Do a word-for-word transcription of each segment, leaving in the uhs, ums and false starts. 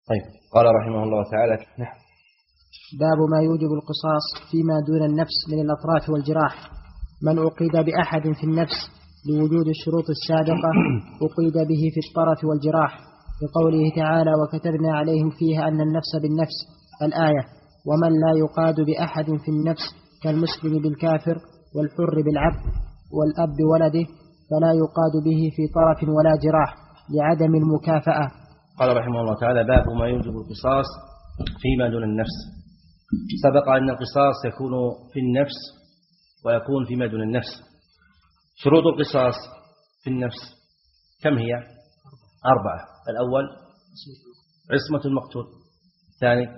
طيب قال رحمه الله تعالى: نعم. باب ما يوجب القصاص فيما دون النفس من الأطراف والجراح. من أقيد بأحد في النفس لوجود الشروط السابقة أقيد به في الطرف والجراح، بقوله تعالى: وكتبنا عليهم فيها أن النفس بالنفس، الآية. ومن لا يقاد بأحد في النفس كالمسلم بالكافر والحر بالعبد والأب بولده فلا يقاد به في طرف ولا جراح لعدم المكافأة. قال رحمه الله تعالى: باب ما يوجب القصاص فيما دون النفس. سبق أن القصاص يكون في النفس ويكون فيما دون النفس. شروط القصاص في النفس كم هي؟ أربعة. الأول عصمة المقتول، الثاني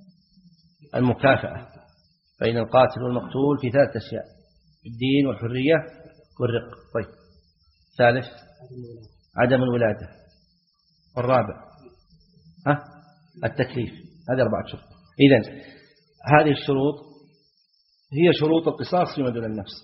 المكافأة بين القاتل والمقتول في ثلاث أشياء: الدين والحرية والرق. طيب، ثالث عدم الولادة، والرابع ها التكليف. هذه أربعة شروط. إذن هذه الشروط هي شروط القصاص فيما دون النفس.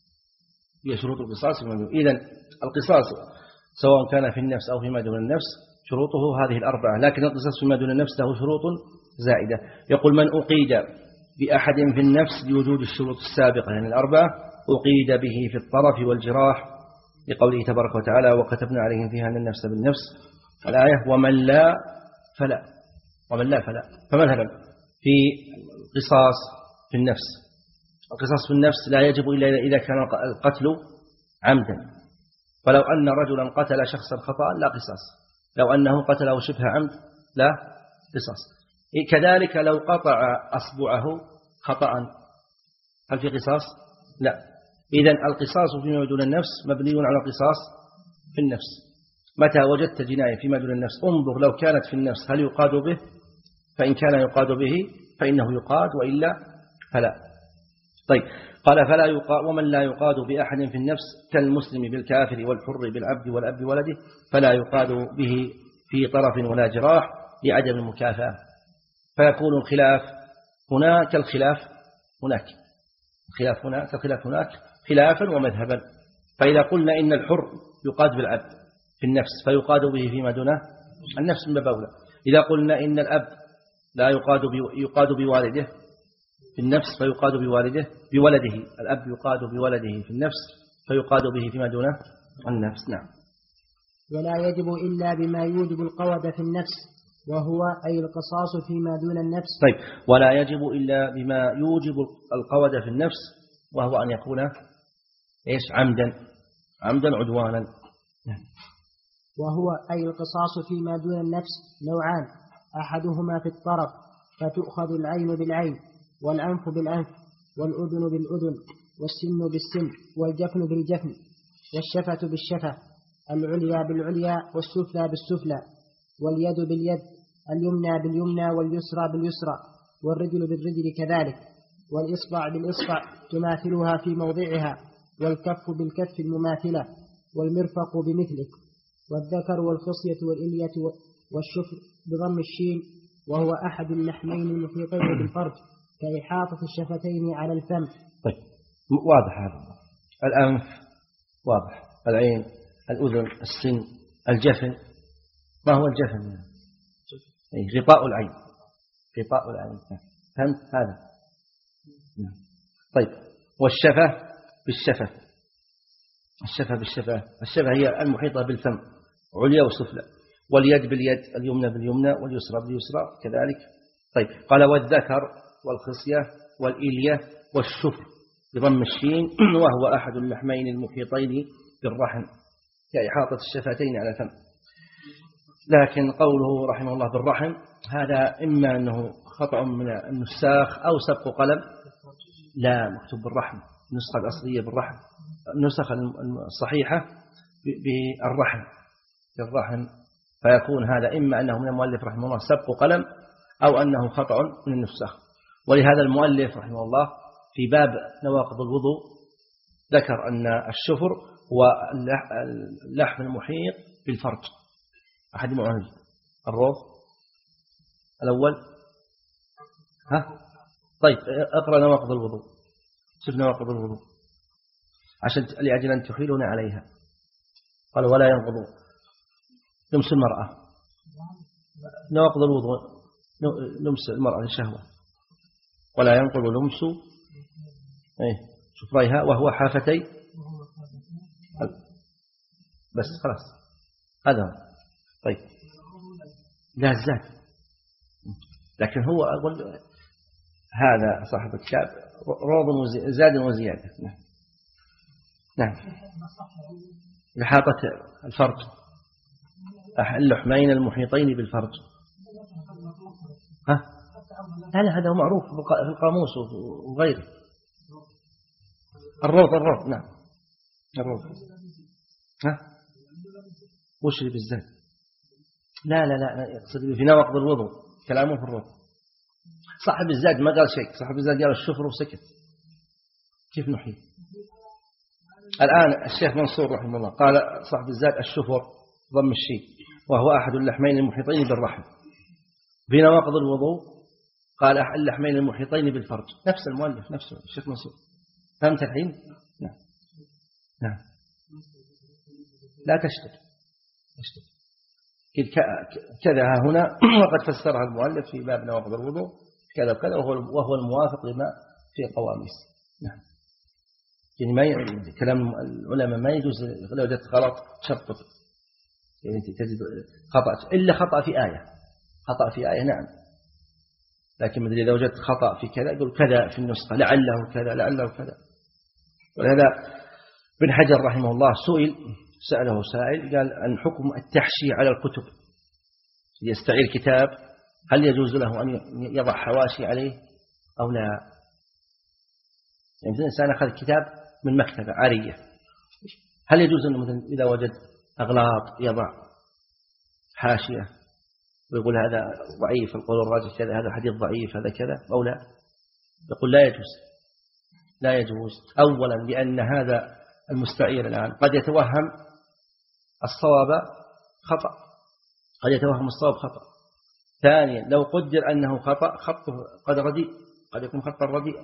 هي شروط القصاص فيما دون. إذن القصاص سواء كان في النفس أو فيما دون النفس شروطه هذه الأربعة، لكن القصاص فيما دون النفس له شروط زائدة. يقول: من أقيد بأحد في النفس لوجود الشروط السابقة يعني الأربعة أقيد به في الطرف والجراح، لقوله تبارك وتعالى: وكتبنا عليهم فيها أن النفس بالنفس، الآية. ومن لا فلا ومن لا فلا فمثلا في القصاص في النفس، القصاص في النفس لا يجب إلا إذا كان القتل عمدا. فلو أن رجلا قتل شخصا خطأ لا قصاص، لو أنه قتله شبه عمد لا قصاص. كذلك لو قطع أصبعه خطأ هل في قصاص؟ لا. إذن القصاص فيما دون النفس مبني على القصاص في النفس. متى وجدت جناية فيما دون النفس انظر لو كانت في النفس هل يقاد به، فإن كان يقاد به فإنه يقاد، وإلا فلا. طيب، قال: فلا يقاد. ومن لا يقاد بأحد في النفس كالمسلم بالكافر والحر بالعبد والأب ولده فلا يقاد به في طرف ولا جراح لعدم المكافأة. فيكون الخلاف هنا كالخلاف هناك، الخلاف هنا كالخلاف هناك خلافا ومذهبا. فإذا قلنا إن الحر يقاد بالعبد في النفس فيقاد به فيما دونه النفس من باب أولى. إذا قلنا إن الأب لا يقاد يقاد بوالده في النفس فيقاد بوالده بولده، الأب يقاد بولده في النفس فيقاد به فيما دونه النفس. نعم. ولا يجب إلا بما يوجب القود في النفس، وهو أي القصاص فيما دون النفس. طيب، ولا يجب إلا بما يوجب القود في النفس، وهو أن يكون إيش؟ عمدا عمدا عدوانا. وهو أي القصاص فيما دون النفس نوعان: أحدهما في الطرف فتؤخذ العين بالعين والأنف بالأنف والأذن بالأذن والسن بالسن والجفن بالجفن والشفة بالشفة، العليا بالعليا والسفلى بالسفلى، واليد باليد، اليمنى باليمنى واليسرى باليسرى، والرجل بالرجل كذلك، والإصبع بالإصبع تماثلها في موضعها، والكف بالكف المماثلة، والمرفق بمثله، والذكر والخصية والإلية والشفر بضم الشين، وهو أحد اللحمين المحيطين بالفرج كإحاطة الشفتين على الفم. طيب، واضح هذا. الأنف واضح، العين، الأذن، السن، الجفن. ما هو الجفن؟ يعني غطاء العين، غطاء العين. فهمت هذا؟ طيب، والشفة بالشفة، الشفة بالشفة، الشفة هي المحيطة بالفم عليا وسفلى، واليد باليد، اليمنى باليمنى واليسرى باليسرى كذلك. طيب، قال: والذكر والخصية والإلية والشفر بضم الشين، وهو أحد اللحمين المحيطين بالرحم كإحاطة الشفتين على الفم. لكن قوله رحمه الله بالرحم هذا إما أنه خطأ من النساخ أو سبق قلم، لا، مكتوب بالرحم، النسخة الأصلية بالرحم، النسخة الصحيحة بالرحم بالرحم. فيكون هذا إما أنه من المؤلف رحمه الله سبق قلم أو أنه خطأ من النسخ. ولهذا المؤلف رحمه الله في باب نواقض الوضوء ذكر أن الشفر هو اللحم المحيط بالفرج. أحد معاني الروض الأول. ها؟ طيب، اقرأ نواقض الوضوء. شوف نواقض الوضوء عشان لأجل أن تحيلون عليها. قال: ولا ينقض لمس المرأة نواقض الوضوء لمس المرأة للشهوة، ولا ينقض لمس إيه شفريها وهو حافتي، بس خلاص هذا. طيب لا الزاد، لكن هو أقول هذا صاحب الكتاب روض زاد وزيادة. نعم نعم. لحاطة الفرج، اللحمين المحيطين بالفرج. ها هذا هذا معروف في القاموس وغيره. الروض الروض نعم الروض. ها وش اللي بالزاد؟ لا لا لا يقصد في نواقض الوضوء كلامه في الروض. صاحب الزاد ما قال شيء، صاحب الزاد قال الشفر وسكت. كيف نحيي؟ الآن الشيخ منصور رحمه الله قال صاحب الزاد الشفر ضم الشيء وهو أحد اللحمين المحيطين بالرحم. في نواقض الوضوء قال أحد اللحمين المحيطين بالفرج، نفس المؤلف نفسه الشيخ منصور. فهمت الحين؟ نعم نعم. لا تشتت تشتت كذا هنا وقد فسرها المؤلف في باب نواقض الوضوء كذا وكذا، وهو الموافق لما في قواميس. نعم. يعني ما ي... كلام العلماء ما يجوز لو وجدت غلط شرط، يعني تجد خطأ إلا خطأ في آية، خطأ في آية نعم، لكن مثل إذا وجدت خطأ في كذا يقول كذا في النسخة لعله كذا لعله كذا. ولهذا ابن حجر رحمه الله سئل سأله سائل قال عن حكم التحشي على الكتب، يستعير كتاب هل يجوز له أن يضع حواشي عليه أو لا؟ يعني مثل إنسان أخذ كتاب من مكتبة عارية، هل يجوز أنه مثلا إذا وجد أغلاط يضع حاشية ويقول هذا ضعيف القول الراجح كذا، هذا حديث ضعيف هذا كذا أو لا؟ يقول لا يجوز لا يجوز. أولا لأن هذا المستعير الآن قد يتوهم الصواب خطأ، قد يتوهم الصواب خطأ. ثانيا لو قدر أنه خطأ خطه قد رديء، قد يكون خطا رديئا.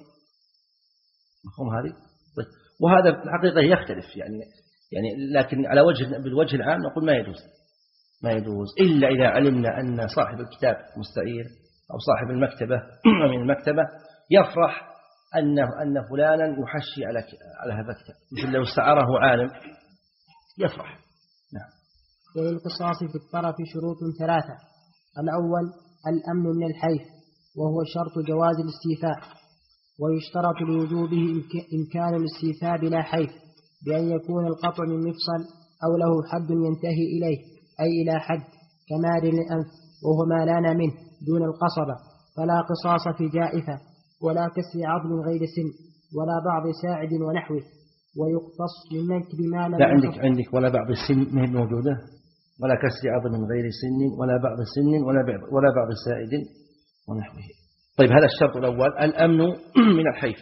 مفهوم هذه؟ طيب. وهذا في الحقيقة يختلف يعني يعني لكن على وجه بالوجه العام نقول ما يجوز ما يجوز إلا إذا علمنا أن صاحب الكتاب مستعير أو صاحب المكتبة من المكتبة يفرح أن أن فلانا يحشي على على هذا الكتاب، مثل لو استعاره عالم يفرح. نعم. وللقصاص في الطرف شروط ثلاثة. الأول الأمن من الحيف وهو شرط جواز الاستيفاء، ويشترط لوجوبه إمكان الاستيفاء بلا حيف بأن يكون القطع من مفصل أو له حد ينتهي إليه أي إلى حد كمار الأنف وهو ما لان منه دون القصبة، فلا قصاص في جائفة ولا كسر عظم غير سن ولا بعض ساعد ونحوه، ويقتص من نكب ما لم لا عندك عندك ولا بعض السن ما هي موجودة، ولا كسر عظم غير سن ولا بعض سن ولا بعض ولا بعض سائد ونحوه. طيب هذا الشرط الأول الأمن من الحيف،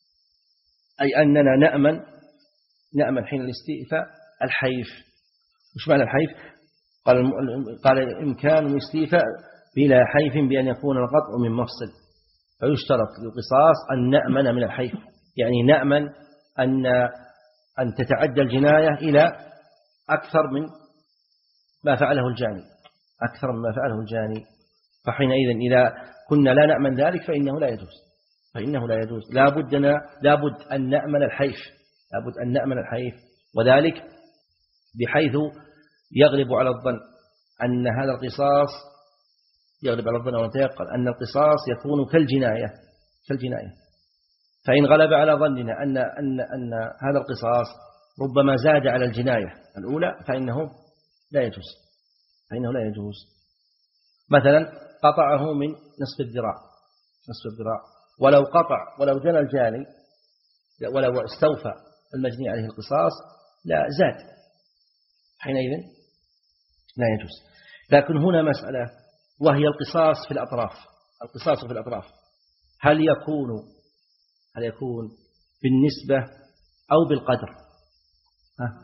أي أننا نأمن نأمن حين الاستيفاء الحيف. وش معنى الحيف؟ قال قال إمكان الاستيفاء بلا حيف بأن يكون القطع من مفصل، فيشترط للقصاص أن نأمن من الحيف، يعني نأمن أن أن تتعدى الجناية إلى أكثر من ما فعله الجاني، أكثر مما فعله الجاني. فحينئذ إذا كنا لا نأمن ذلك فإنه لا يجوز فإنه لا يجوز لابدنا لابد أن نأمن الحيف لابد أن نأمن الحيف وذلك بحيث يغلب على الظن أن هذا القصاص يغلب على الظن ونتيقن أن القصاص يكون كالجناية كالجناية فإن غلب على ظننا أن أن أن هذا القصاص ربما زاد على الجناية الأولى فإنه لا يجوز فإنه لا يجوز. مثلا قطعه من نصف الذراع نصف الذراع ولو قطع ولو جنى الجاني ولو استوفى المجني عليه القصاص لا زاد، حينئذ لا يجوز. لكن هنا مسألة وهي القصاص في الأطراف القصاص في الأطراف هل يكون هل يكون بالنسبة أو بالقدر؟ ها؟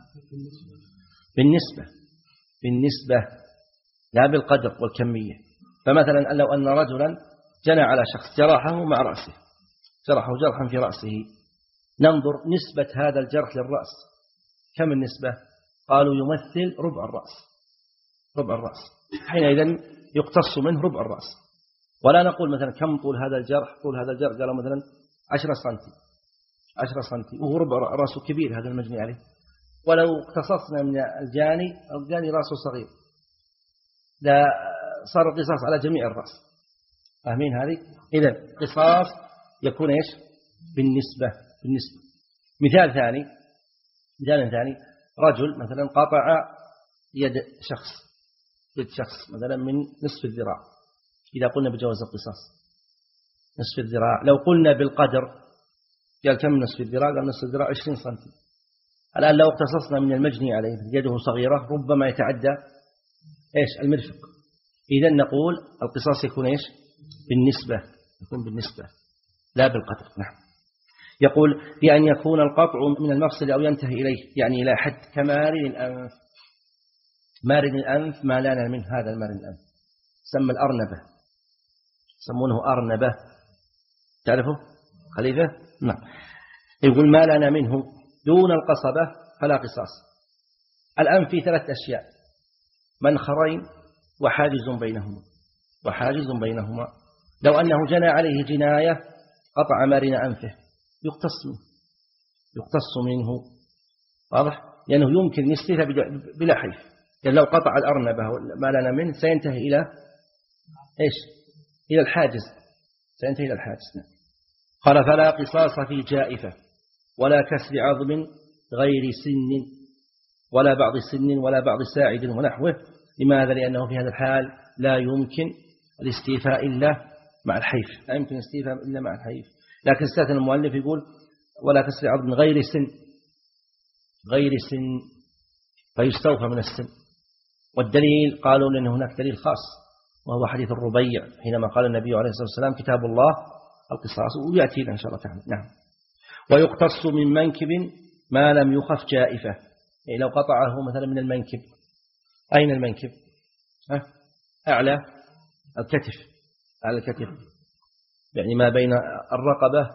بالنسبة بالنسبة لا بالقدر والكمية. فمثلا لو أن رجلا جنى على شخص جرحه مع رأسه جرحه جرحا في رأسه ننظر نسبة هذا الجرح للرأس كم النسبة؟ قالوا يمثل ربع الرأس ربع الرأس حينئذ يقتص منه ربع الرأس. ولا نقول مثلا كم طول هذا الجرح، طول هذا الجرح قالوا مثلا عشرة سنتي عشرة سنتي وهو ربع رأسه كبير هذا المجني عليه. ولو اقتصصنا من الجاني، الجاني رأسه صغير، لا صار القصاص على جميع الرأس. فاهمين هذه؟ إذا قصاص يكون إيش؟ بالنسبة بالنسبة. مثال ثاني مثال ثاني رجل مثلا قطع يد شخص يد شخص مثلا من نصف الذراع، إذا قلنا بجواز القصاص نصف الذراع. لو قلنا بالقدر قال كم نصف الذراع؟ قال نصف الذراع عشرين سنتي. الآن لو اقتصصنا من المجني عليه يده صغيرة ربما يتعدى إيش؟ المرفق. إذن نقول القصاص يكون إيش؟ بالنسبة، يكون بالنسبة لا بالقدر. نعم. يقول بأن يكون القطع من المفصل أو ينتهي إليه، يعني إلى حد كمارن الأنف. مارن الأنف ما لنا من هذا المارن الأنف سمى الأرنبة، يسمونه أرنبة، تعرفه خليفة؟ نعم. يقول ما لنا منه دون القصبة فلا قصاص. الأنف في ثلاث أشياء: منخرين وحاجز بينهما وحاجز بينهما. لو أنه جنى عليه جناية قطع مارن أنفه يقتص منه يقتص منه واضح؟ لأنه يعني يمكن يستيث بلا حيف. يعني لو قطع الأرنبة ما لنا منه سينتهي إلى إيش؟ إلى الحاجز، سينتهي إلى الحاجز. قال فلا قصاص في جائفة ولا كسر عظم غير سن ولا بعض سن ولا بعض ساعد ونحوه. لماذا؟ لأنه في هذا الحال لا يمكن الاستيفاء إلا مع الحيف، لا يمكن الاستيفاء إلا مع الحيف. لكن استثنى المؤلف يقول ولا كسر عظم غير سن غير سن فيستوفى من السن. والدليل قالوا لأن هناك دليل خاص وهو حديث الربيع حينما قال النبي عليه الصلاة والسلام كتاب الله القصاص، ويأتي إن شاء الله تعالى. نعم. ويقتص من منكب ما لم يخف جائفة، يعني لو قطعه مثلا من المنكب. أين المنكب؟ أه؟ أعلى الكتف، أعلى الكتف يعني ما بين الرقبة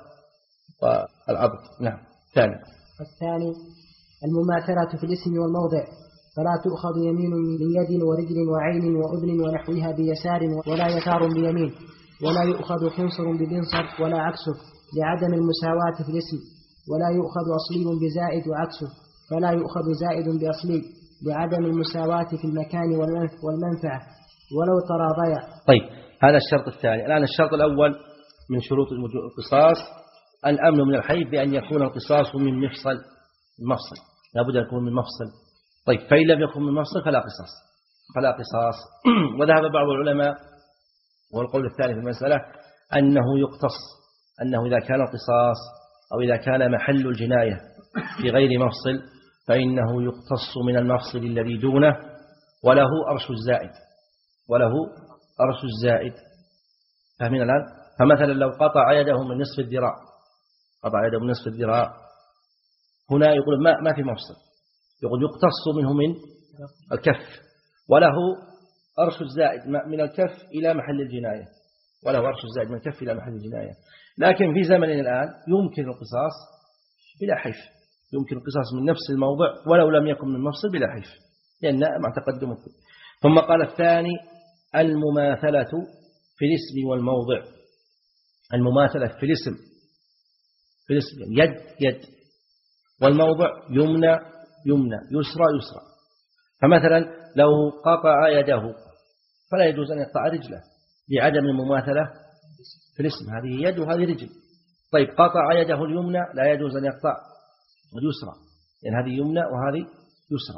والعضد. نعم. ثاني الثاني المماثلة في الاسم والموضع، فلا تؤخذ يمين من يد ورجل وعين وأذن ونحوها بيسار ولا يسار بيمين، ولا يؤخذ خنصر ببنصر ولا عكسه لعدم المساواة في الاسم، ولا يؤخذ أصلي بزائد وعكسه، فلا يؤخذ زائد بأصلي لعدم المساواة في المكان والمنفعة ولو تراضيا. طيب هذا الشرط الثاني. الآن الشرط الأول من شروط القصاص الأمن من الحيف بأن يكون القصاص من مفصل المفصل، لا بد أن يكون من مفصل. طيب فإن لم يكن من مفصل فلا قصاص فلا قصاص وذهب بعض العلماء والقول الثاني في المسألة أنه يقتص، أنه إذا كان القصاص أو إذا كان محل الجناية في غير مفصل فإنه يقتص من المفصل الذي دونه وله أرش الزائد وله أرش الزائد. فاهمين الآن؟ فمثلا لو قطع يده من نصف الذراع قطع يده من نصف الذراع هنا يقول ما ما في مفصل، يقول يقتص منه من الكف وله أرش الزائد من الكف إلى محل الجناية وله أرش الزائد من الكف إلى محل الجناية. لكن في زمننا الآن يمكن القصاص بلا حيف، يمكن القصاص من نفس الموضع ولو لم يكن من مفصل بلا حيف لأن مع تقدم الكل. ثم قال الثاني المماثلة في الاسم والموضع. المماثلة في الاسم في الاسم يد يد والموضع يمنى يمنى يسرى يسرى. فمثلا لو قطع يده فلا يجوز أن يقطع رجله لعدم المماثلة في الاسم، هذه يد وهذه رجل. طيب قطع يده اليمنى لا يجوز أن يقطع اليسرى لأن يعني هذه يمنى وهذه يسرى،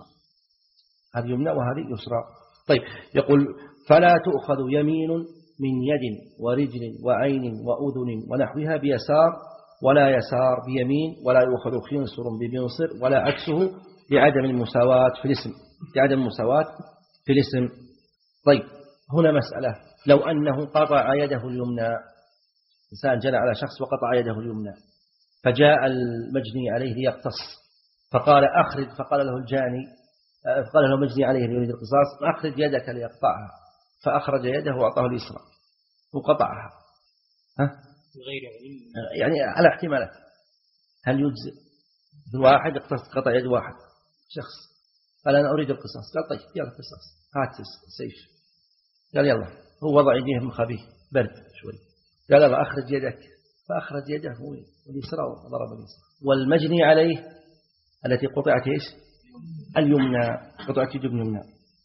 هذه يمنى وهذه يسرى. طيب يقول فلا تؤخذ يمين من يد ورجل وعين وأذن ونحوها بيسار ولا يسار بيمين، ولا يؤخذ خنصر ببنصر ولا عكسه لعدم المساواة في الاسم لعدم المساواة في الاسم. طيب هنا مسألة، لو أنه قطع يده اليمنى، إنسان جنى على شخص وقطع يده اليمنى فجاء المجني عليه ليقتص فقال أخرج، فقال له الجاني فقال له المجني عليه يريد القصاص أخرج يدك ليقطعها، فأخرج يده وأعطاه اليسرى وقطعها. ها؟ يعني على احتمالات هل يجزئ؟ واحد قطع يد واحد شخص قال أنا أريد القصاص، قال طيب يلا القصاص هات السيف قال يلا، هو وضع يديه مخابيه برد شوي، قال يلا أخرج يدك، فأخرج يده واليسرى وضرب اليسرى. والمجني عليه التي قطعت إيش؟ اليمنى، قطعت يد اليمنى.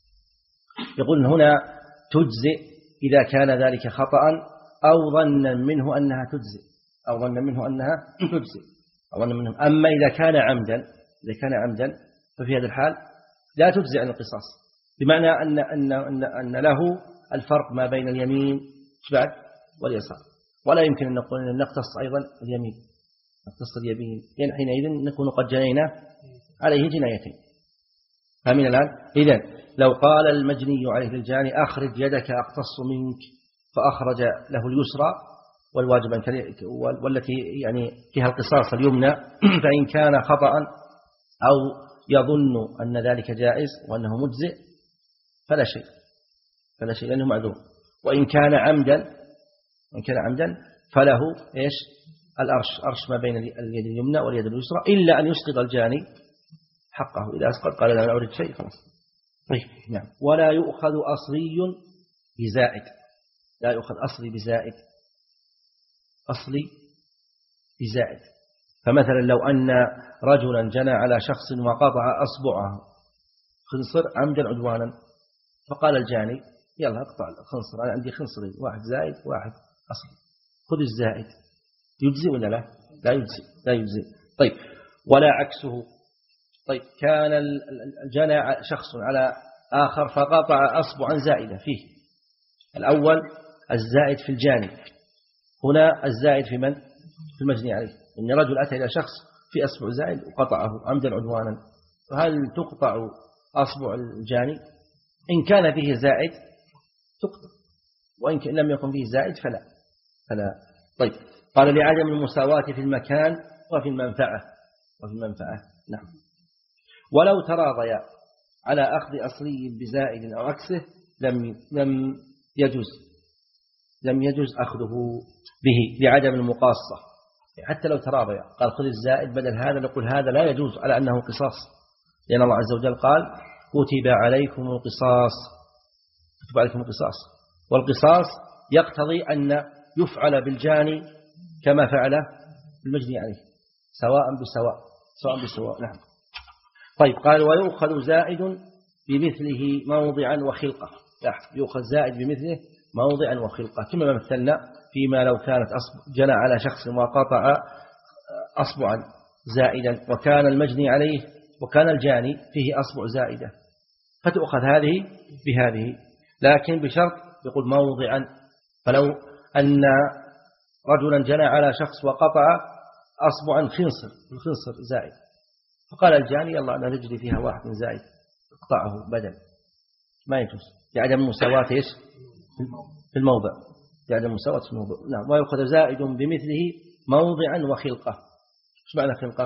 يقول هنا تجزئ إذا كان ذلك خطأ أو ظنا منه أنها تجزئ، أو ظن منه أنها تجزئ أو ظن منه. أما إذا كان عمدا، إذا كان عمدا ففي هذا الحال لا تجزئ عن القصاص، بمعنى أن أن أن أن له الفرق ما بين اليمين بعد واليسار، ولا يمكن أن نقول أن نقتص أيضا اليمين، نقتص اليمين، يعني حينئذ نكون قد جنينا عليه جنايتين. فمن الآن إذن لو قال المجني عليه للجاني أخرج يدك أقتص منك، فأخرج له اليسرى والواجب أن والتي يعني فيها القصاص اليمنى، فإن كان خطأ أو يظن أن ذلك جائز وأنه مجزئ فلا شيء، فلا شيء لأنه معذور. وإن كان عمدا، وإن كان عمدا فله إيش؟ الأرش، أرش ما بين اليد اليمنى واليد اليسرى، إلا أن يسقط الجاني حقه. إذا أسقط قال لا أريد شيء خلاص. طيب نعم. ولا يؤخذ أصلي بزائد، لا يؤخذ أصلي بزائد، أصلي بزائد. فمثلا لو أن رجلا جنى على شخص وقطع أصبعه خنصر عمدا عدوانا، فقال الجاني يلا اقطع الخنصر، أنا عندي خنصرين، واحد زائد واحد أصلي، خذ الزائد. يجزي ولا لا؟ لا يجزي، لا يجزي. طيب ولا عكسه. طيب كان الجنى شخص على آخر فقطع أصبعا زائدة فيه، الأول الزائد في الجاني، هنا الزائد في من؟ في المجني عليه. إن رجل أتى إلى شخص في أصبع زائد وقطعه عمدا عدوانا، فهل تقطع أصبع الجاني؟ إن كان فيه زائد تقطع، وإن لم يكن فيه زائد فلا فلا. طيب قال لعدم المساواة في المكان وفي المنفعة، وفي المنفعة نعم. ولو تراضيا على أخذ أصلي بزائد أو عكسه لم لم يجوز لم يجوز أخذه به لعدم المقاصة. حتى لو تراضيا قال خذ الزائد بدل هذا، نقول هذا لا يجوز على أنه قصاص، لأن الله عز وجل قال كتب عليكم القصاص، كتب عليكم القصاص، والقصاص يقتضي أن يفعل بالجاني كما فعل بالمجني عليه، سواء بسواء، سواء بسواء نعم. طيب قال ويؤخذ زائد بمثله موضعا وخلقة، يؤخذ زائد بمثله موضعا وخلقة، كما مثلنا فيما لو كانت جنى على شخص وقطع أصبعا زائدا وكان المجني عليه وكان الجاني فيه أصبع زائدة، فتؤخذ هذه بهذه، لكن بشرط يقول موضعا. فلو أن رجلا جنى على شخص وقطع أصبعا خنصر، الخنصر زائد، فقال الجاني يلا أنا رجلي فيها واحد من زائد اقطعه بدل، ما يجوز لعدم المساواة إيش في الموضع، لعدم المساواة في الموضع نعم. ويأخذ زائد بمثله موضعا وخلقة. ايش معنى خلقة؟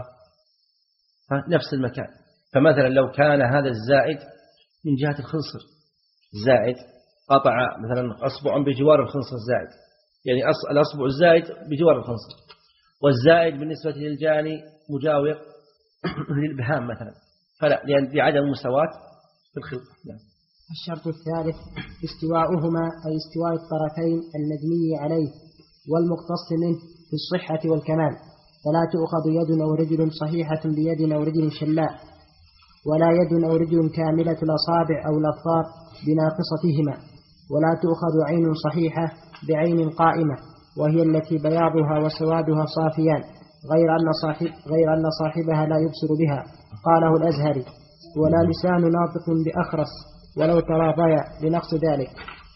نفس المكان. فمثلا لو كان هذا الزائد من جهة الخنصر، زائد قطع مثلا أصبع بجوار الخنصر الزائد، يعني الأصبع الزائد بجوار الخنصر، والزائد بالنسبة للجاني مجاور للإبهام مثلا، فلا، لأن لعدم المساواة في الخلقة نعم. الشرط الثالث استواؤهما، أي استواء الطرفين المجني عليه والمقتص منه في الصحة والكمال، فلا تؤخذ يد أو رجل صحيحة بيد أو رجل شلاء، ولا يد أو رجل كاملة الأصابع أو الأظفار بناقصتهما، ولا تؤخذ عين صحيحة بعين قائمة، وهي التي بياضها وسوادها صافيان، غير أن صاحب غير أن صاحبها لا يبصر بها، قاله الأزهري. ولا لسان ناطق بأخرس ولو تراضيا لنقص ذلك.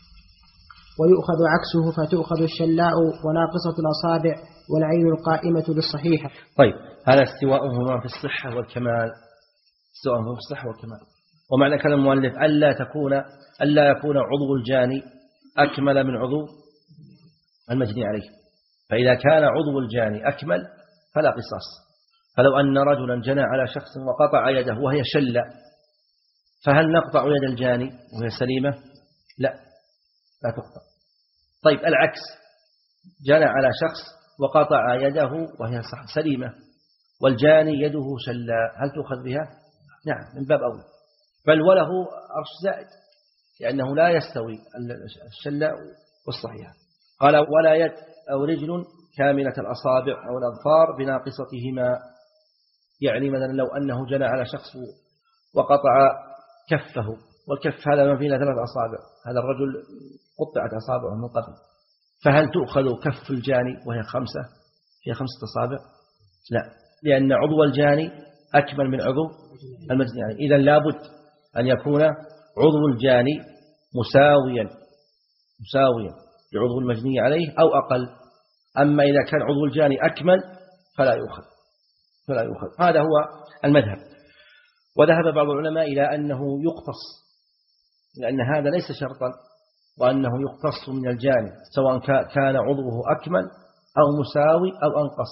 ويؤخذ عكسه، فتؤخذ الشلاء وناقصة الأصابع والعين القائمة بالصحيحة. طيب هذا استواؤهما في الصحة والكمال، استواؤهما في الصحة والكمال. ومعنى كلام المؤلف ألا تكون ألا يكون عضو الجاني أكمل من عضو المجني عليه، فإذا كان عضو الجاني أكمل فلا قصاص. فلو أن رجلا جنى على شخص وقطع يده وهي شلة، فهل نقطع يد الجاني وهي سليمة؟ لا، لا تقطع. طيب العكس، جنى على شخص وقطع يده وهي سليمة والجاني يده شلة، هل تؤخذ بها؟ نعم من باب أولى، بل وله أرش زائد، لأنه لا يستوي الشلة والصحيحة. قال ولا يد أو رجل كاملة الأصابع أو الأظفار بناقصتهما، يعني مثلا لو أنه جنى على شخص وقطع كفه، والكف هذا ما فيه إلا ثلاث أصابع، هذا الرجل قطعت أصابعه من قبل، فهل تؤخذ كف الجاني وهي خمسة فيها خمسة أصابع؟ لا، لأن عضو الجاني أكمل من عضو المجني عليه. إذن لابد أن يكون عضو الجاني مساويا مساويا لعضو المجني عليه أو أقل. أما إذا كان عضو الجاني أكمل فلا يؤخذ فلا يؤخذ هذا هو المذهب. وذهب بعض العلماء إلى أنه يقتص، لأن هذا ليس شرطا، وأنه يقتص من الجاني سواء كان عضوه أكمل أو مساوي أو أنقص،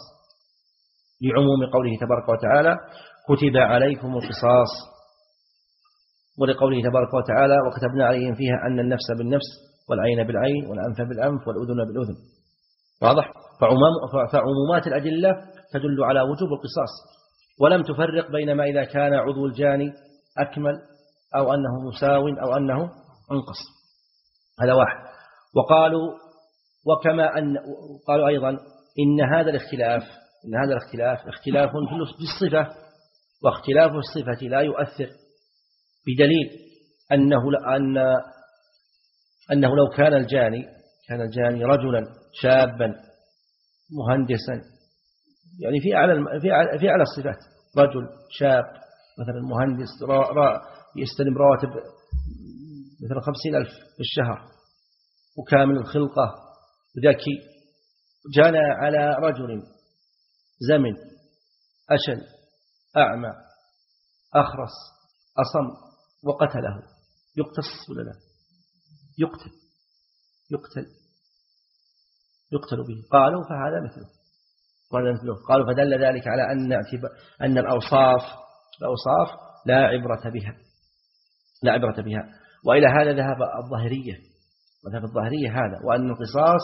لعموم قوله تبارك وتعالى كتب عليكم القصاص، ولقوله تبارك وتعالى وكتبنا عليهم فيها أن النفس بالنفس والعين بالعين والأنف بالأنف والأذن بالأذن. واضح؟ فعمومات الأدلة تدل على وجوب القصاص، ولم تفرق بين ما إذا كان عضو الجاني أكمل أو أنه مساو أو أنه أنقص. هذا واحد. وقالوا وكما أن قالوا أيضا إن هذا الاختلاف إن هذا الاختلاف اختلاف في الصفة، واختلاف الصفة لا يؤثر، بدليل أنه أن أنه لو كان الجاني كان الجاني رجلا شابا مهندسا، يعني في أعلى في أعلى في أعلى الصفات، رجل شاب مثلا مهندس را را يستلم رواتب مثلا خمسين ألف في الشهر وكامل الخلقة ذكي، جنى على رجل زمن أشل أعمى أخرس أصم وقتله، يقتص ولا لا؟ يقتل يقتل يقتل به. قالوا فهذا مثله وهذا مثله. قالوا فدل ذلك على أن أن الأوصاف الأوصاف لا عبرة بها لا عبرة بها. وإلى هذا ذهب الظاهرية وذهب الظاهرية هذا، وأن القصاص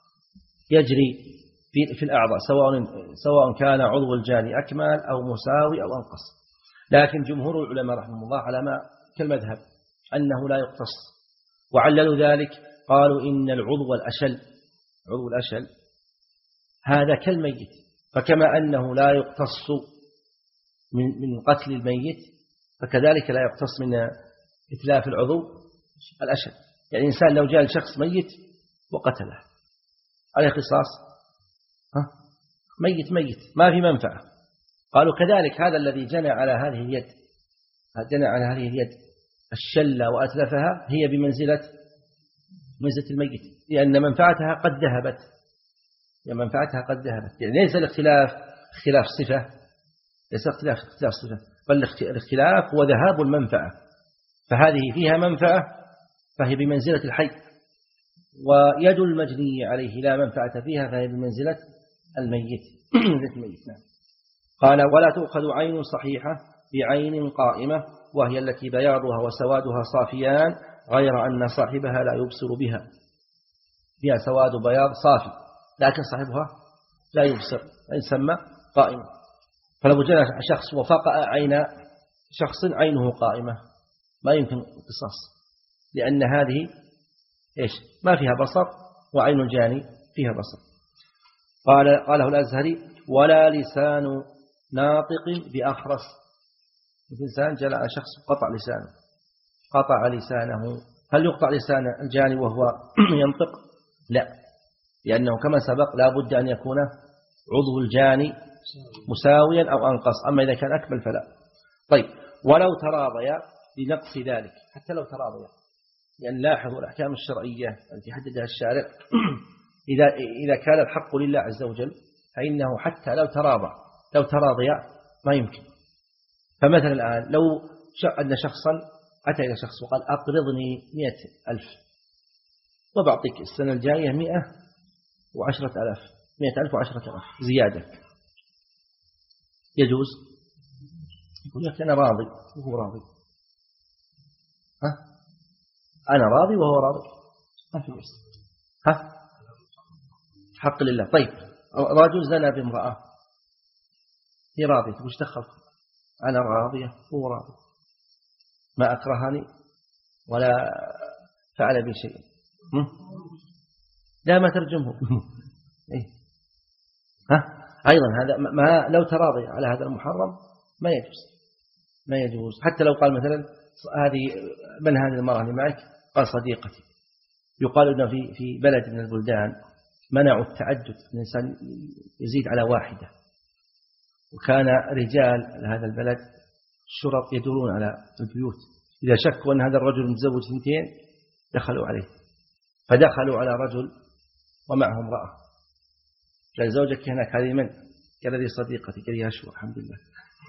يجري في في الأعضاء سواء سواء كان عضو الجاني أكمل أو مساوي أو أنقص. لكن جمهور العلماء رحمه الله على ما كالمذهب أنه لا يقتص، وعللوا ذلك قالوا إن العضو الأشل عضو الأشل هذا كالميت، فكما أنه لا يقتص من من قتل الميت فكذلك لا يقتص من إتلاف العضو الأشل. يعني الإنسان لو جاء لشخص ميت وقتله عليه قصاص، ها ميت ميت ما في منفعة. قالوا كذلك هذا الذي جنى على هذه اليد جنى على هذه اليد الشلة وأتلفها هي بمنزلة منزلة الميت، لأن منفعتها قد ذهبت يعني منفعتها قد ذهبت. يعني ليس الاختلاف اختلاف صفة ليس اختلاف اختلاف صفة بل الاختلاف هو ذهاب المنفعة، فهذه فيها منفعة فهي بمنزلة الحي، ويد المجني عليه لا منفعة فيها فهي بمنزلة الميت. قال ولا تؤخذ عين صحيحة بعين قائمة وهي التي بياضها وسوادها صافيان غير أن صاحبها لا يبصر بها، فيها سواد بياض صافي لكن صاحبها لا يبصر يسمى قائمة. فلو جاء شخص وفقأ عين شخص عينه قائمة ما يمكن القصاص، لأن هذه إيش ما فيها بصر وعين الجاني فيها بصر. قال قاله الأزهري ولا لسان ناطق بأخرس. الإنسان جاء على شخص قطع لسانه قطع لسانه، هل يقطع لسان الجاني وهو ينطق؟ لا، لأنه كما سبق لا بد أن يكون عضو الجاني مساويا أو أنقص، أما إذا كان أكمل فلا. طيب ولو تراضيا لنقص ذلك، حتى لو تراضيا، يعني لاحظوا الأحكام الشرعية التي حددها الشارع إذا إذا كان الحق لله عز وجل فإنه حتى لو تراضى لو تراضيا ما يمكن. فمثلا الآن لو أن شخصا أتى إلى شخص وقال أقرضني مئة ألف وبعطيك السنة الجاية مئة وعشرة ألاف مئة ألف وعشرة ألاف زيادة، يجوز؟ يقول لك أنا راضي وهو راضي، ها أنا راضي وهو راضي ما في بس، ها حق لله. طيب رجل زنى بامرأة هي راضية وش دخل؟ أنا راضية وهو راضي ما أكرهني ولا فعل به شيء لا ما ترجمه إيه؟ ها أيضا هذا ما لو تراضي على هذا المحرم ما يجوز ما يجوز حتى لو قال مثلا هذه من هذه المرأة اللي معك قال صديقتي يقال أنه في في بلد من البلدان منعوا التعدد الإنسان يزيد على واحدة وكان رجال هذا البلد شرط يدورون على البيوت إذا شكوا أن هذا الرجل متزوج اثنتين دخلوا عليه فدخلوا على رجل ومعه امرأة قال زوجك هناك هذه من؟ قال هذه صديقتي قال يا أشهر الحمد لله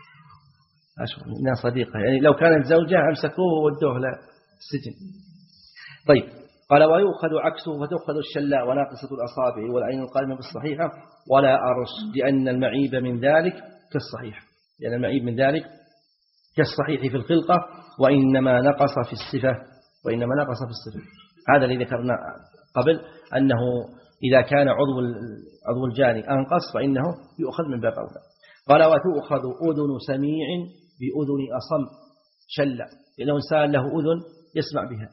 أشهر إنها صديقة يعني لو كانت زوجة أمسكوه وودوه للسجن. طيب قال ويؤخذ عكسه فتؤخذ الشلاء وناقصة الأصابع والعين القائمة بالصحيحة ولا أرش لأن المعيب من ذلك كالصحيح لأن المعيب من ذلك كالصحيح في الخلقة وإنما نقص في الصفة وإنما نقص في الصفة. هذا الذي ذكرنا قبل أنه إذا كان عضو عضو الجاني أنقص فإنه يؤخذ من باب أولى. قال وتؤخذ أذن سميع بأذن أصم شلة لأنه إنسان له أذن يسمع بها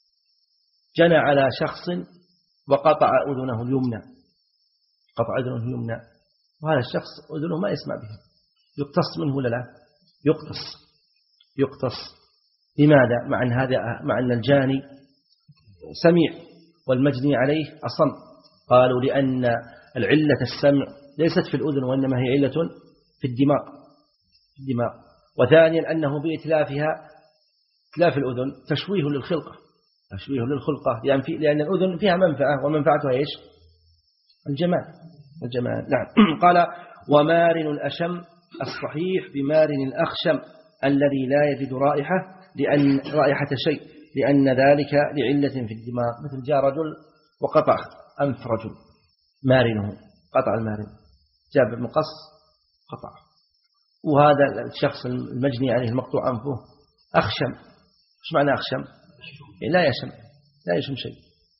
جنى على شخص وقطع أذنه اليمنى قطع أذنه اليمنى وهذا الشخص أذنه ما يسمع بها يقتص منه ولا لا يقتص يقتص لماذا مع أن هذا مع أن الجاني سميع والمجني عليه أصم قالوا لأن العلة السمع ليست في الأذن وإنما هي علة في الدماغ في الدماغ وثانيا أنه بإتلافها إتلاف الأذن تشويه للخلقة تشويه للخلقة لأن, في لأن الأذن فيها منفعة ومنفعتها إيش الجمال الجمال نعم. قال ومارن الأشم الصحيح بمارن الأخشم الذي لا يجد رائحة لأن رائحة شيء لأن ذلك لعلة في الدماغ مثل جاء رجل وقطع أنف رجل مارنه قطع المارن جاب المقص قطع وهذا الشخص المجني عليه المقطوع أنفه أخشم إيش معنى أخشم لا يشم لا يشم شيء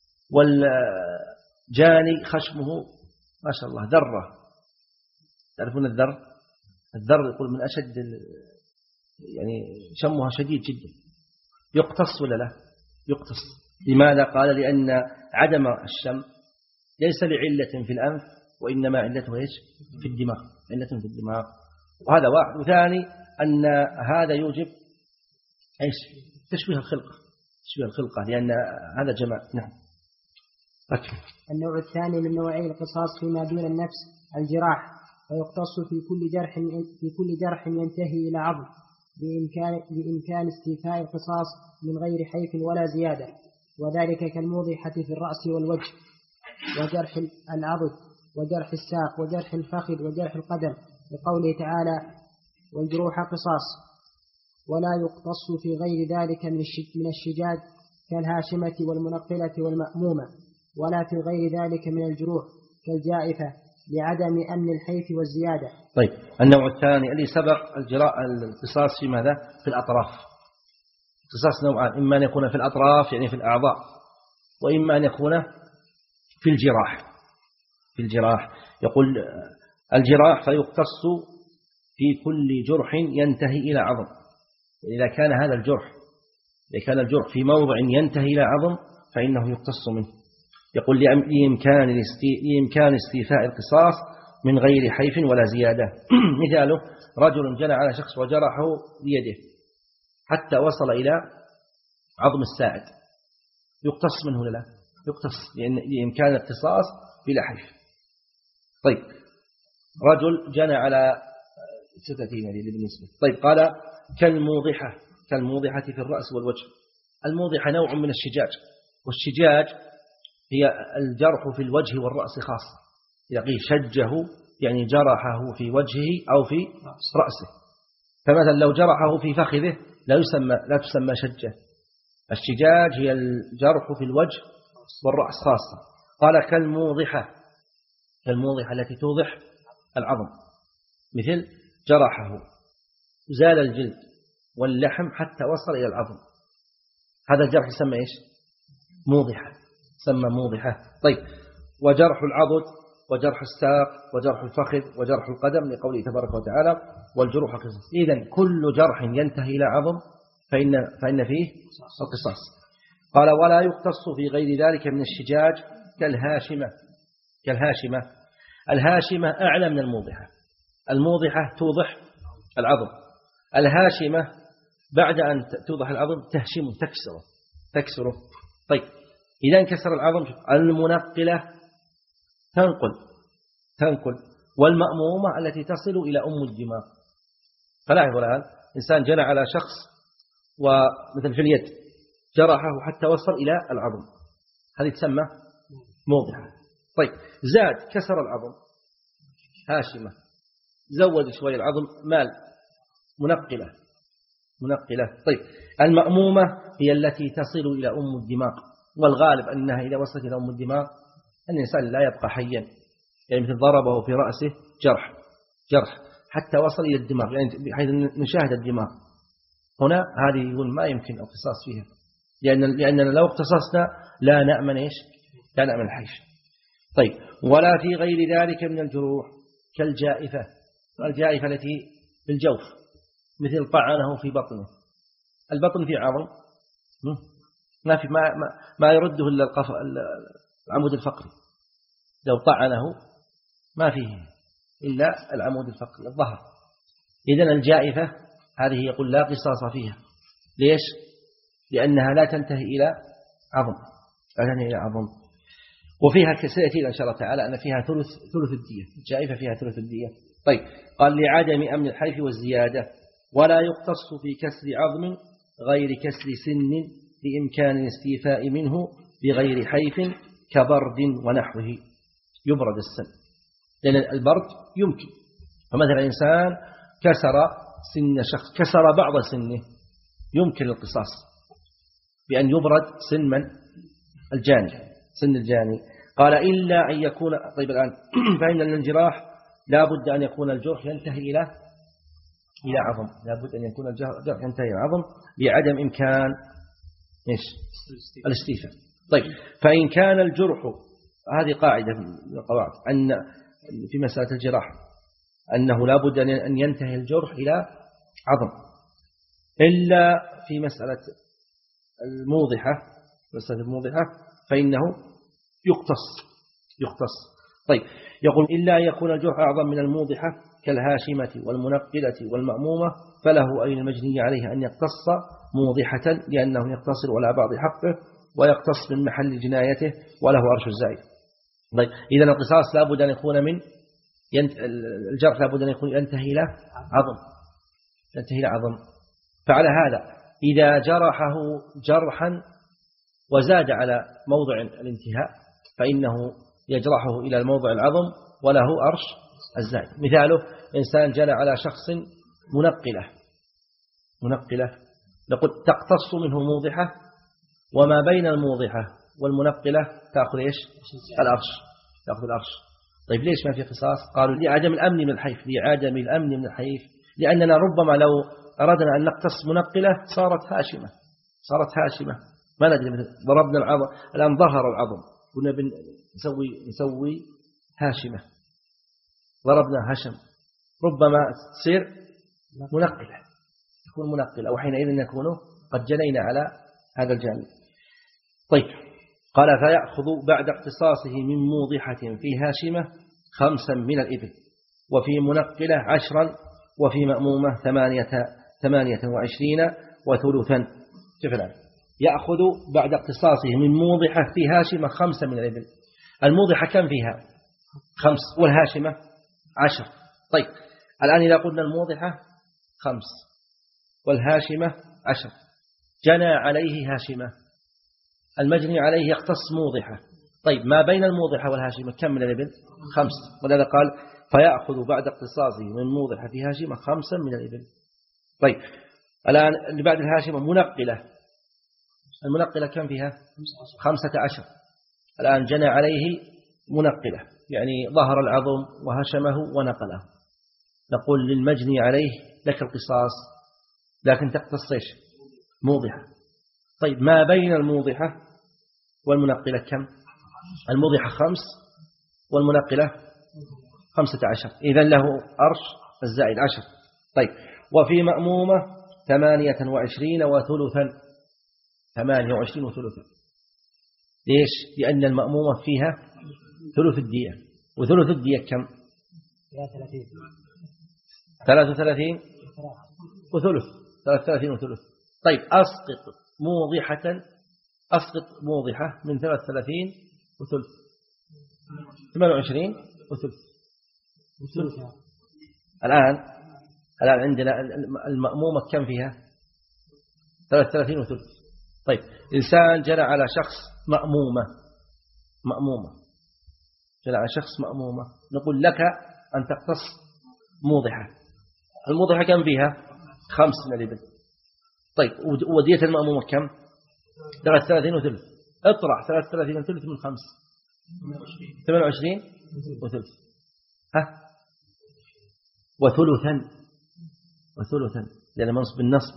والجاني خشمه ما شاء الله ذرة تعرفون الذر الذر يقول من أشد يعني شمها شديد جدا يقتص ولا لا يقتص لماذا قال لأن عدم الشم ليس لعلة في الأنف وإنما علته إيش في الدماغ علة في الدماغ وهذا واحد وثاني أن هذا يوجب إيش تشبيه الخلقة تشبيه الخلقة لأن هذا جماع نعم. أكمل. النوع الثاني من نوعي القصاص فيما دون النفس الجراح فيقتص في كل جرح في كل جرح ينتهي إلى عظم بإمكان بإمكان استيفاء القصاص من غير حيف ولا زيادة وذلك كالموضحة في الرأس والوجه وجرح العضد وجرح الساق وجرح الفخذ وجرح القدم لقوله تعالى والجروح قصاص ولا يقتص في غير ذلك من الشجاج كالهاشمة والمنقلة والمأمومة ولا في غير ذلك من الجروح كالجائفة لعدم أمن الحيف والزيادة. طيب النوع الثاني اللي سبق الجراء القصاص في ماذا في الأطراف قصاص نوعان إما أن يكون في الأطراف يعني في الأعضاء وإما أن يكون في الجراح في الجراح يقول الجراح فيقتص في كل جرح ينتهي إلى عظم إذا كان هذا الجرح إذا كان الجرح في موضع ينتهي إلى عظم فإنه يقتص منه يقول لإمكان لإمكان استيفاء القصاص من غير حيف ولا زيادة. مثاله رجل جنى على شخص وجرحه بيده حتى وصل إلى عظم الساعد يقتص منه لا يقتص لأن لإمكان القصاص بلا حيف. طيب رجل جنى على ستتين بالنسبة طيب قال كالموضحة كالموضحة في الرأس والوجه. الموضحة نوع من الشجاج والشجاج هي الجرح في الوجه والرأس خاصة يعني شجه يعني جرحه في وجهه أو في رأسه فمثلا لو جرحه في فخذه لا يسمى لا تسمى شجة. الشجاج هي الجرح في الوجه والرأس خاصة. قال كالموضحة كالموضحة التي توضح العظم مثل جرحه زال الجلد واللحم حتى وصل إلى العظم هذا الجرح يسمى إيش موضحة سمى موضحة. طيب وجرح العضد وجرح الساق وجرح الفخذ وجرح القدم لقوله تبارك وتعالى والجروح قصاص. إذن كل جرح ينتهي إلى عظم فإن, فإن فيه القصاص. قال ولا يقتص في غير ذلك من الشجاج كالهاشمة كالهاشمة الهاشمة أعلى من الموضحة. الموضحة توضح العظم، الهاشمة بعد أن توضح العظم تهشمه تكسره تكسره طيب إذا انكسر العظم المنقلة تنقل تنقل والمأمومة التي تصل إلى أم الدماغ. فلاحظوا الآن إنسان جنى على شخص ومثل في اليد جرحه حتى وصل إلى العظم، هذه تسمى موضحة. طيب زاد كسر العظم هاشمة، زود شوي العظم مال منقلة منقلة. طيب المأمومة هي التي تصل إلى أم الدماغ، والغالب أنها إذا وصلت إلى أم الدماغ الإنسان لا يبقى حيا، يعني مثل ضربه في رأسه جرح جرح حتى وصل إلى الدماغ، يعني بحيث نشاهد الدماغ هنا، هذه يقول ما يمكن الاقتصاص فيها، لأن لأننا لو اقتصصنا لا نأمن إيش لا نأمن الحيش. طيب ولا في غير ذلك من الجروح كالجائفة، الجائفة التي في الجوف مثل طعنه في بطنه، البطن في عظم ما في ما ما, ما يرده إلا القف العمود الفقري، لو طعنه ما فيه إلا العمود الفقري الظهر. إذن الجائفة هذه يقول لا قصاص فيها. ليش؟ لأنها لا تنتهي إلى عظم لا تنتهي إلى عظم وفيها كسيتي إن شاء الله تعالى أن فيها ثلث ثلث الدية، الجائفة فيها ثلث الدية. طيب قال لعدم أمن الحيف والزيادة ولا يقتص في كسر عظم غير كسر سن بإمكان الاستيفاء منه بغير حيف كبرد ونحوه، يبرد السن، لأن البرد يمكن. فمثلا إنسان كسر سن شخص كسر بعض سنه يمكن القصاص بأن يبرد سن من الجاني سن الجاني. قال إلا أن يكون طيب الآن فإن الانجراح لا بد أن يكون الجرح ينتهي إلى إلى عظم، لا بد أن يكون الجرح ينتهي إلى عظم بعدم إمكان إيش الاستيفاء. طيب فإن كان الجرح، هذه قاعدة من القواعد أن في مسألة الجراح أنه لا بد أن ينتهي الجرح إلى عظم، إلا في مسألة الموضحة مسألة الموضحة فإنه يقتص يقتص. طيب يقول إلا أن يكون الجرح أعظم من الموضحة كالهاشمة والمنقلة والمأمومة فله أي المجني عليه أن يقتص موضحة لأنه يقتصر على بعض حقه ويقتص من محل جنايته وله أرش الزائد. طيب إذن القصاص لا بد أن يكون من ينت... الجرح لا بد أن يكون ينتهي إلى عظم ينتهي إلى عظم. فعلى هذا إذا جرحه جرحا وزاد على موضع الانتهاء فإنه يجرحه إلى الموضع العظم وله أرش الزائد. مثاله إنسان جنى على شخص منقلة منقلة لقد تقتص منه موضحة وما بين الموضحة والمنقلة تأخذ إيش الأرش تأخذ الأرش. طيب ليش ما في قصاص؟ قالوا لعدم الأمن من الحيف لعدم الأمن من الحيف لأننا ربما لو أردنا أن نقتص منقلة صارت هاشمة صارت هاشمة ما ندري ضربنا العظم الآن ظهر العظم كنا بنسوي نسوي هاشمة ضربنا هشم ربما تصير منقلة تكون منقلة وحينئذ نكون قد جنينا على هذا الجانب. طيب قال فيأخذ بعد اقتصاصه من موضحة في هاشمة خمسا من الإبل وفي منقلة عشرا وفي مأمومة ثمانية, ثمانية وعشرين وثلثا. شوف الآن يأخذ بعد اقتصاصه من موضحة في هاشمة خمسة من الإبل. الموضحة كم فيها خمس والهاشمة عشر. طيب الآن إذا قلنا الموضحة خمس والهاشمة عشر جنى عليه هاشمة المجني عليه يقتص موضحة. طيب ما بين الموضحة والهاشمة كم من الإبل خمس ولذا قال فيأخذ بعد اقتصاصه من موضحة في هاشمة خمسا من الإبل. طيب الآن اللي بعد الهاشمة منقلة المنقلة كم فيها خمسة عشر الآن جنى عليه منقلة يعني ظهر العظم وهشمه ونقله نقول للمجني عليه لك القصاص لكن تقتص ايش موضحة. طيب ما بين الموضحة والمنقلة كم الموضحة خمس والمنقلة خمسة عشر إذن له أرش الزائد عشر. طيب وفي مأمومة ثمانية وعشرين وثلثا ثمانية وعشرين وثلثا. ليش؟ لأن المأمومة فيها ثلث الدية، وثلث الدية كم؟ ثلاثة وثلاثين وثلث. ثلاثة وثلاثين وثلث. طيب أسقط موضحة، أسقط موضحة من ثلاثة وثلاثين وثلث، ثمانية وعشرين وثلث. الآن الآن عندنا المأمومة كم فيها؟ ثلاثة وثلاثين وثلث. طيب إنسان جنى على شخص مأمومة مأمومة جنى على شخص مأمومة، نقول لك أن تقتص موضحة. الموضحة كم فيها؟ خمس من الإبل. طيب ودية المأمومة كم؟ ثلاثة وثلاثين وثلث. اطرح ثلاثة وثلاثين وثلث من خمس، ثمانية وعشرين وثلث. ها وثلثا وثلثا لأن منصب النصب.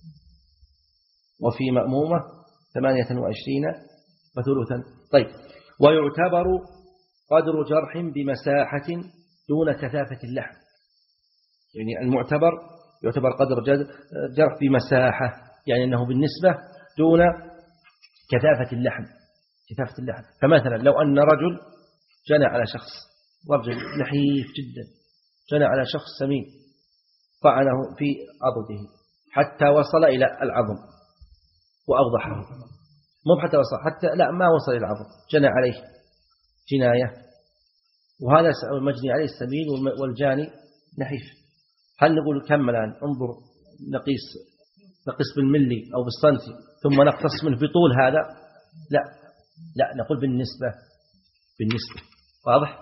وفي مأمومة ثمانية وعشرين وثلثا. طيب ويعتبر قدر جرح بمساحة دون كثافة اللحم. يعني المعتبر يعتبر قدر جرح بمساحة، يعني أنه بالنسبة دون كثافة اللحم كثافة اللحم. فمثلا لو أن رجل جنى على شخص، رجل نحيف جدا جنى على شخص سمين، طعنه في عضده حتى وصل إلى العظم وأوضحه. مو حتى وصل، حتى لا ما وصل إلى العظم، جنى عليه جناية، وهذا المجني عليه السمين والجاني نحيف. هل نقول كم الآن؟ انظر نقيس نقيس بالملي أو بالسنتي ثم نقتص منه بطول هذا؟ لا لا نقول بالنسبة بالنسبة. واضح؟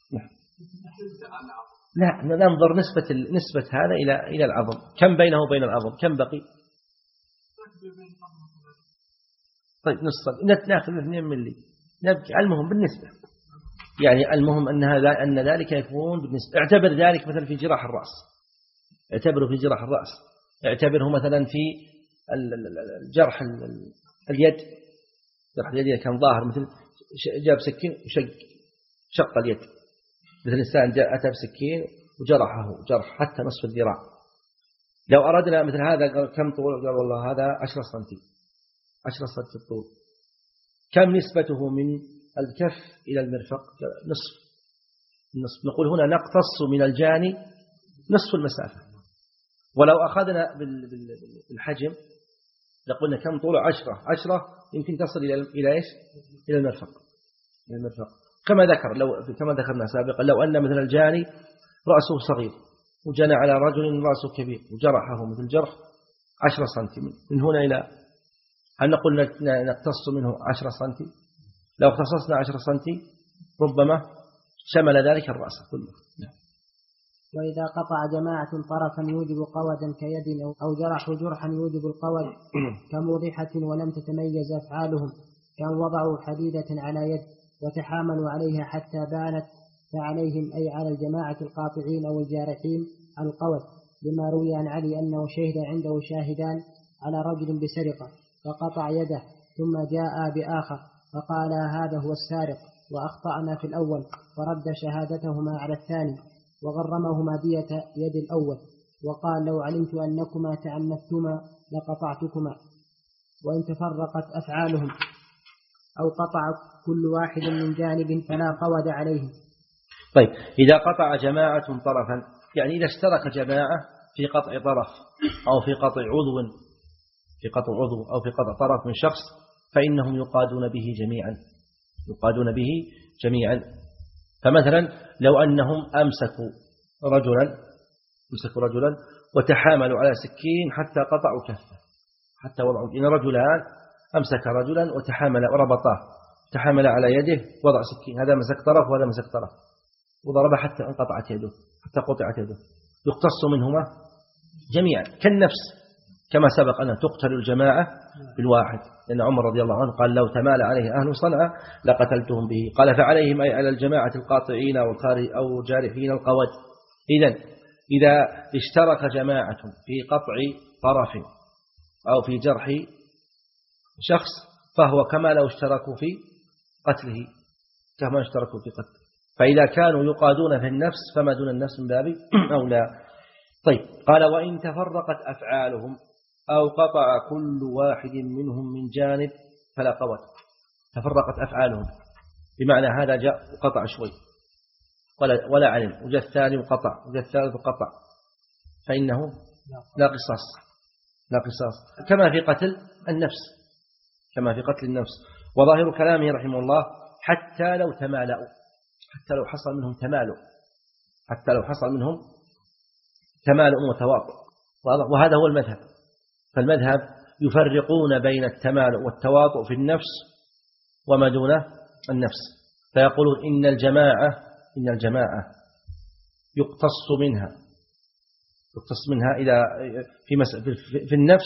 لا ننظر نسبة نسبة هذا إلى إلى العظم، كم بينه وبين العظم، كم بقي؟ طيب نص ناخذ اثنين ملي نبكي. المهم بالنسبة، يعني المهم أن هذا أن ذلك يكون بالنسبة. اعتبر ذلك مثلا في جراح الرأس، اعتبره في جراح الرأس، اعتبره مثلا في الجرح اليد، جرح اليد كان ظاهر مثل جاب سكين وشق شق اليد، مثل إنسان جاء أتى بسكين وجرحه جرح حتى نصف الذراع. لو أردنا مثل هذا كم طول؟ قال والله هذا عشرة سنتي، عشرة سنتي الطول. كم نسبته من الكف إلى المرفق؟ نصف النصف. نقول هنا نقتص من الجاني نصف المسافة. ولو أخذنا بالحجم لقلنا كم طوله؟ عشرة عشرة يمكن تصل إلى إلى إيش؟ إلى المرفق. إلى المرفق كما ذكر لو كما ذكرنا سابقا. لو أن مثل الجاني رأسه صغير وجنى على رجل رأسه كبير وجرحه مثل جرح عشرة سنتي من هنا إلى، هل نقول نقتص منه عشرة سنتي؟ لو اختصصنا عشرة سنتي ربما شمل ذلك الرأس كله. وإذا قطع جماعة طرفا يوجب قودا كيد أو جرحوا جرحا يوجب القود كموضحة ولم تتميز أفعالهم، كان وضعوا حديدة على يد وتحاملوا عليها حتى بانت، فعليهم أي على الجماعة القاطعين أو الجارحين القود، لما روي عن علي أنه شهد عنده شاهدان على رجل بسرقة فقطع يده ثم جاء بآخر فقال هذا هو السارق وأخطأنا في الأول، فرد شهادتهما على الثاني وغرمهما دية يد الأول، وقال لو علمت أنكما تعنتما لقطعتكما. وإن تفرقت أفعالهم أو قطع كل واحد من جانب فلا قود عليهم. طيب إذا قطع جماعة طرفا، يعني إذا اشترك جماعة في قطع طرف أو في قطع عضو في قطع عضو أو في قطع طرف من شخص، فإنهم يقادون به جميعا يقادون به جميعا. فمثلا لو أنهم أمسكوا رجلا أمسكوا رجلا وتحاملوا على سكين حتى قطعوا كفه، حتى وضعوا إن رجلان أمسك رجلا وتحامل وربطاه، تحامل على يده وضع سكين، هذا مسك طرف وهذا مسك طرف، وضرب حتى انقطعت يده حتى قطعت يده، يقتص منهما جميعا كالنفس، كما سبق أن تقتل الجماعة بالواحد، لأن عمر رضي الله عنه قال لو تمال عليه أهل صنعاء لقتلتهم به، قال فعليهم أي على الجماعة القاطعين أو جارحين القود. إذن إذا اشترك جماعة في قطع طرف أو في جرح شخص فهو كما لو اشتركوا في قتله، كما اشتركوا في قتله. فإذا كانوا يقادون في النفس فما دون النفس من باب أولى. طيب قال وإن تفرقت أفعالهم، أو قطع كل واحد منهم من جانب فلا قوت، تفرقت أفعالهم، بمعنى هذا جاء وقطع شوي ولا, ولا علم، وجاء الثاني وقطع، وجاء الثالث وقطع، فإنه لا قصاص، لا قصاص، كما في قتل النفس، كما في قتل النفس. وظاهر كلامه رحمه الله حتى لو تمالأوا، حتى لو حصل منهم تمالؤ، حتى لو حصل منهم تمالؤ وتواطؤ، وهذا هو المذهب. فالمذهب يفرقون بين التمالؤ والتواطؤ في النفس وما دون النفس، فيقولون إن الجماعة إن الجماعة يقتص منها يقتص منها إذا في في النفس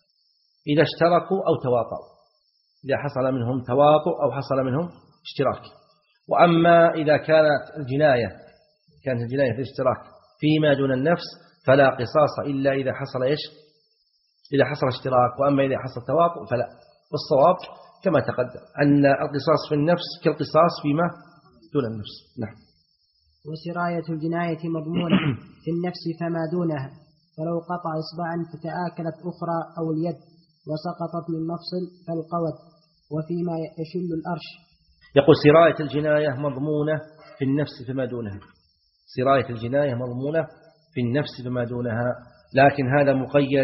إذا اشتركوا أو تواطؤوا، إذا حصل منهم تواطؤ أو حصل منهم اشتراك. وأما إذا كانت الجناية كانت الجناية في الاشتراك فيما دون النفس فلا قصاص إلا إذا حصل إيش؟ إذا حصل اشتراك. وأما إذا حصل تواطؤ فلا. والصواب كما تقدم أن القصاص في النفس كالقصاص فيما دون النفس. نعم. وسراية الجناية مضمونة في النفس فما دونها، فلو قطع إصبعا فتآكلت أخرى أو اليد وسقطت من مفصل فالقود، وفيما يشل الأرش. يقول سراية الجناية مضمونة في النفس فما دونها، سراية الجناية مضمونة في النفس فما دونها، لكن هذا مقيد،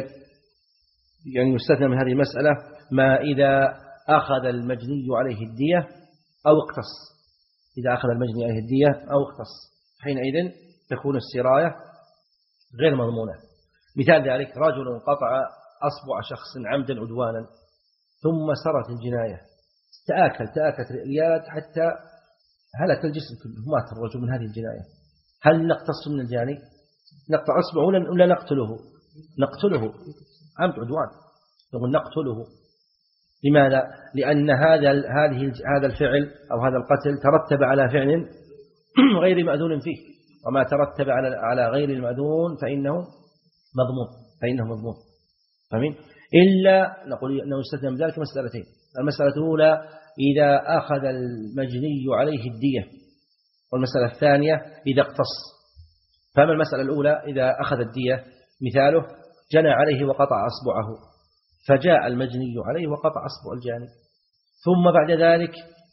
يعني يستثنى من هذه المسألة ما إذا أخذ المجني عليه الدية أو اقتص، إذا أخذ المجني عليه الدية أو اقتص حينئذ تكون السراية غير مضمونة. مثال ذلك رجل قطع أصبع شخص عمدا عدوانا ثم سرت الجناية، تآكل تآكلت اليد حتى هلك الجسم كله، مات الرجل من هذه الجناية، هل نقتص من الجاني؟ نقطع أصبعه ولا نقتله؟ نقتله، عمد عدوان نقول نقتله. لماذا؟ لأن هذا هذه هذا الفعل أو هذا القتل ترتب على فعل غير مأذون فيه، وما ترتب على على غير المأذون فإنه مضمون، فإنه مضمون. فمن إلا نقول أنه يستثنى من ذلك مسألتين. المسألة الأولى إذا أخذ المجني عليه الدية، والمسألة الثانية إذا اقتص. فأما المسألة الأولى إذا أخذ الدية مثاله جنى عليه وقطع أصبعه، فجاء المجني عليه وقطع أصبع الجاني، ثم بعد ذلك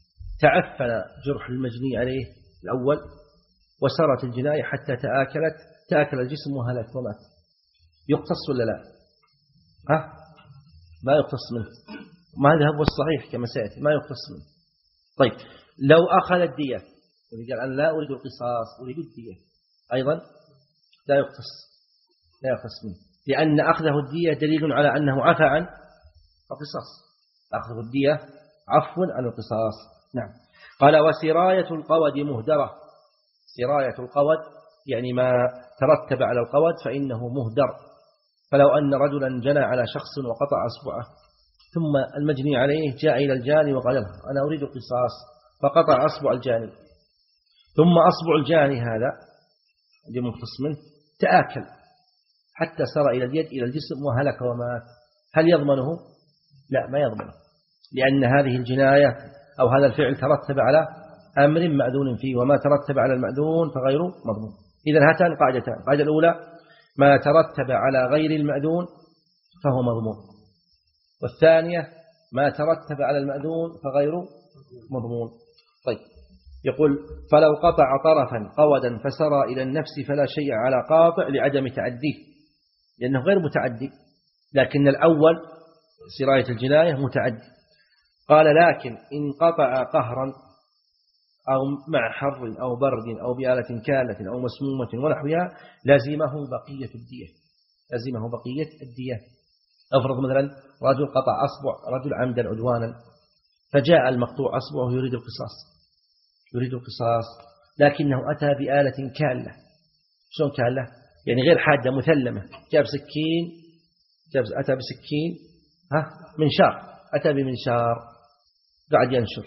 تعفن جرح المجني عليه الأول وسرت الجناية حتى تآكلت تآكل الجسم وهلك ومات، يقتص ولا لا؟ ها؟ ما يقتص منه، ما هذا هو الصحيح كما سيأتي، ما يقتص منه. طيب لو أخذ الدية وقال أنا لا أريد القصاص أريد الدية، أيضا لا يقتص لا يقتص منه، لأن أخذه الدية دليل على أنه عفى عن القصاص، أخذه الدية عفو عن القصاص. نعم. قال وسراية القود مهدرة، سراية القود يعني ما ترتب على القود فإنه مهدر. فلو أن رجلا جنى على شخص وقطع أصبعه ثم المجني عليه جاء إلى الجاني وقال له أنا أريد القصاص، فقطع أصبع الجاني، ثم أصبع الجاني هذا الذي مقتص منه تآكل حتى سر إلى اليد إلى الجسم وهلك ومات، هل يضمنه؟ لا، ما يضمنه، لأن هذه الجناية أو هذا الفعل ترتب على أمر مأذون فيه، وما ترتب على المأذون فغير مضمون. إذن هاتان قاعدتان، القاعدة الأولى ما ترتب على غير المأذون فهو مضمون، والثانية ما ترتب على المأذون فغير مضمون. طيب يقول فلو قطع طرفا قودا فسرى إلى النفس فلا شيء على قاطع لعدم تعديه، لأنه غير متعدي، لكن الأول سراية الجناية متعدي. قال لكن إن قطع قهرا أو مع حر أو برد أو بآلة كالة أو مسمومة ونحوها لزمه بقية الدية، لزمه بقية الدية. أفرض مثلا رجل قطع أصبع رجل عمدا عدوانا، فجاء المقطوع أصبعه يريد القصاص يريد القصاص لكنه أتى بآلة كالة. شلون كالة؟ يعني غير حادة مثلمة، جاب سكين جاب أتى بسكين ها منشار، أتى بمنشار قاعد ينشر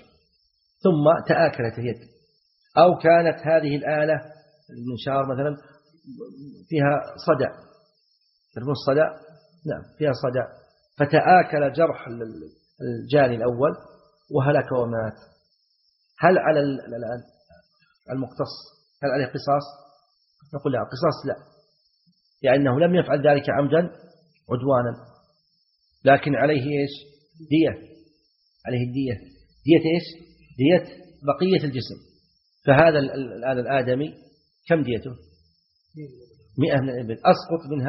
ثم تآكلت اليد، أو كانت هذه الآلة المنشار مثلا فيها صدع، تعرفون الصدع؟ نعم فيها صدع، فتآكل جرح الجاني الأول وهلك ومات، هل على المقتص هل عليه قصاص؟ نقول لا، قصاص لا، لأنه لم يفعل ذلك عمدا عدوانا، لكن عليه إيش؟ دية، عليه الدية. دية إيش؟ دية بقية الجسم. فهذا الآن الآدمي كم ديته؟ مئة من الإبل، أسقط منها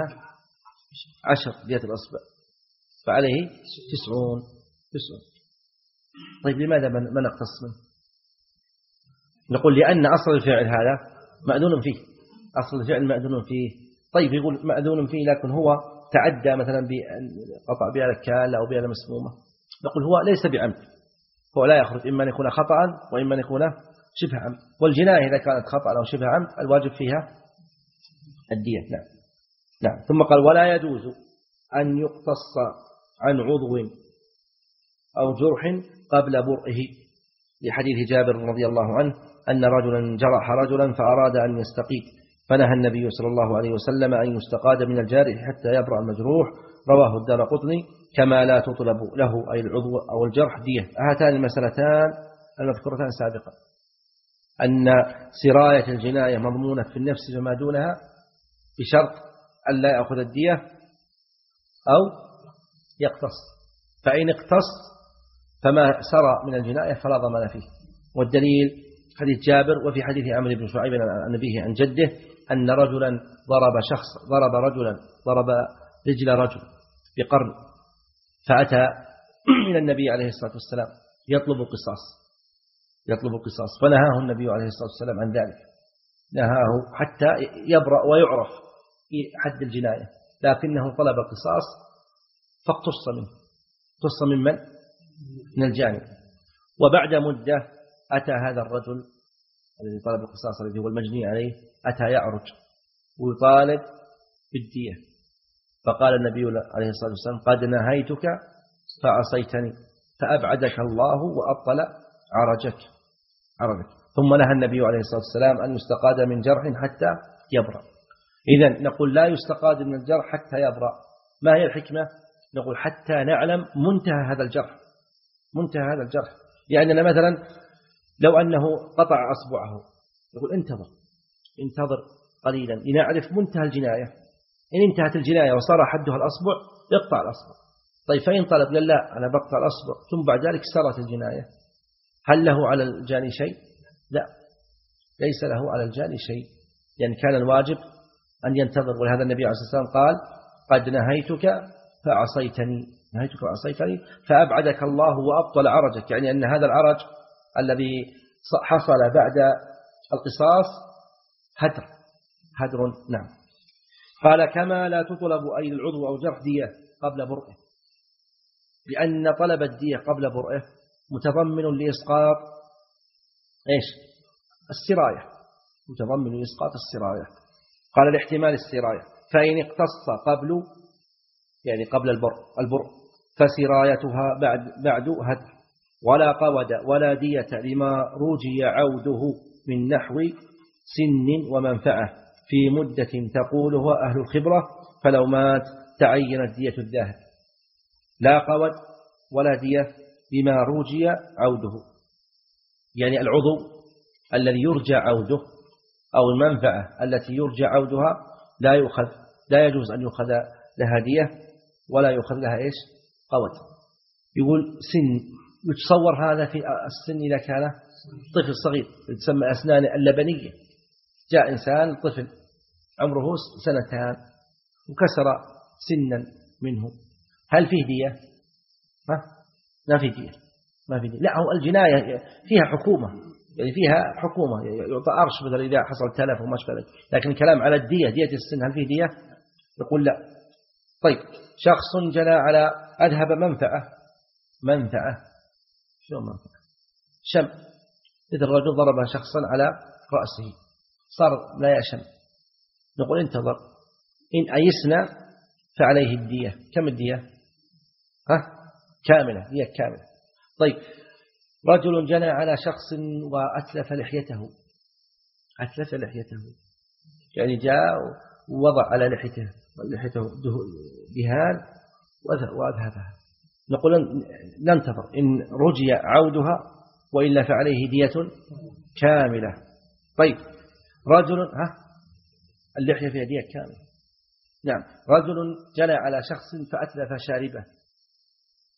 عشر دية الأصبع، فعليه تسعون تسعون. طيب لماذا ما نقتص منه؟ نقول لأن أصل الفعل هذا مأذون فيه، أصل الفعل مأذون فيه. طيب يقول مأذون فيه لكن هو تعدى مثلا بقطع بيئة كالة أو بيئة مسمومة، نقول هو ليس بعمد، هو لا يخرج، إما أن يكون خطأ وإما أن يكون شبه عمد. والجناية إذا كانت خطأ أو شبه عمد الواجب فيها الدية. نعم نعم. ثم قال ولا يجوز أن يقتص عن عضو أو جرح قبل برئه، لحديث جابر رضي الله عنه أن رجلا جرح رجلا فأراد أن يستقيد، فنهى النبي صلى الله عليه وسلم أن يستقاد من الجارح حتى يبرأ المجروح. رواه الدارقطني. كما لا تطلب له أي العضو أو الجرح دية. هاتان المسألتان المذكورتان سابقا، أن سراية الجناية مضمونة في النفس فما دونها بشرط أن لا يأخذ الدية أو يقتص، فإن اقتص فما سرى من الجناية فلا ضمان فيه. والدليل حديث جابر وفي حديث عمرو بن شعيب عن أبيه عن جده أن رجلا ضرب شخص ضرب رجلا ضرب رجل رجل بقرن، فأتى إلى النبي عليه الصلاة والسلام يطلب القصاص يطلب القصاص فنهاه النبي عليه الصلاة والسلام عن ذلك، نهاه حتى يبرأ ويعرف حد الجناية، لكنه طلب القصاص فاقتص منه. اقتص من من؟ من الجاني. وبعد مدة أتى هذا الرجل الذي طلب القصاص الذي هو المجني عليه، أتى يعرج ويطالب بالدية، فقال النبي عليه الصلاة والسلام قد نهيتك فعصيتني فأبعدك الله وأبطل عرجك عرجك. ثم نهى النبي عليه الصلاة والسلام أن يستقاد من جرح حتى يبرأ. إذن نقول لا يستقاد من الجرح حتى يبرأ. ما هي الحكمة؟ نقول حتى نعلم منتهى هذا الجرح منتهى هذا الجرح. لأننا مثلا لو أنه قطع أصبعه نقول انتظر انتظر قليلا لنعرف منتهى الجناية. إن انتهت الجناية وصار حدها الأصبع يقطع الأصبع. طيب فإن طلب لا أنا بقطع الأصبع ثم بعد ذلك سرت الجناية، هل له على الجاني شيء؟ لا، ليس له على الجاني شيء، لأن يعني كان الواجب أن ينتظر. ولهذا النبي عليه الصلاة والسلام قال قد نهيتك فعصيتني نهيتك فعصيتني فأبعدك الله وأبطل عرجك، يعني أن هذا العرج الذي حصل بعد القصاص هدر هدر. نعم. قال كما لا تطلب أي العضو أو جرح دية قبل برئه، لأن طلب الدية قبل برئه متضمن لإسقاط إيش؟ السراية، متضمن لإسقاط السراية. قال لاحتمال السراية، فإن اقتص قبل يعني قبل البرء البرء فسرايتها بعد بعد هدر، ولا قود ولا دية لما رجي عوده من نحو سن ومنفعة في مدة تقولها أهل الخبرة، فلو مات تعينت دية الذاهب. لا قود ولا دية بما رجي عوده، يعني العضو الذي يرجى عوده أو المنفعة التي يرجى عودها لا يؤخذ لا يجوز أن يؤخذ لها دية ولا يؤخذ لها إيش؟ قود. يقول سن، يتصور هذا في السن إذا كان طفل صغير تسمى أسنان اللبنية. جاء إنسان طفل عمره سنتان وكسر سنا منه، هل فيه دية؟ ها؟ ما في دية ما في دية. لا، هو الجناية فيها حكومة، يعني فيها حكومة يعطى أرش مثلا إذا حصل تلف وما شابه ذلك، لكن الكلام على الدية دية السن هل فيه دية؟ يقول لا. طيب شخص جنى على أذهب منفعة منفعة شو منفعة؟ شم، إذا الرجل ضرب شخصا على رأسه صار لا يشم، نقول انتظر إن أيسنا فعليه الدية. كم الدية؟ ها؟ كاملة، دية كاملة. طيب رجل جنى على شخص وأتلف لحيته أتلف لحيته يعني جاء ووضع على لحيته لحيته دهان وأذهبها، نقول ننتظر إن رجي عودها وإلا فعليه دية كاملة. طيب رجل ها اللحية فيها دية كاملة. نعم. رجل جنى على شخص فأتلف شاربه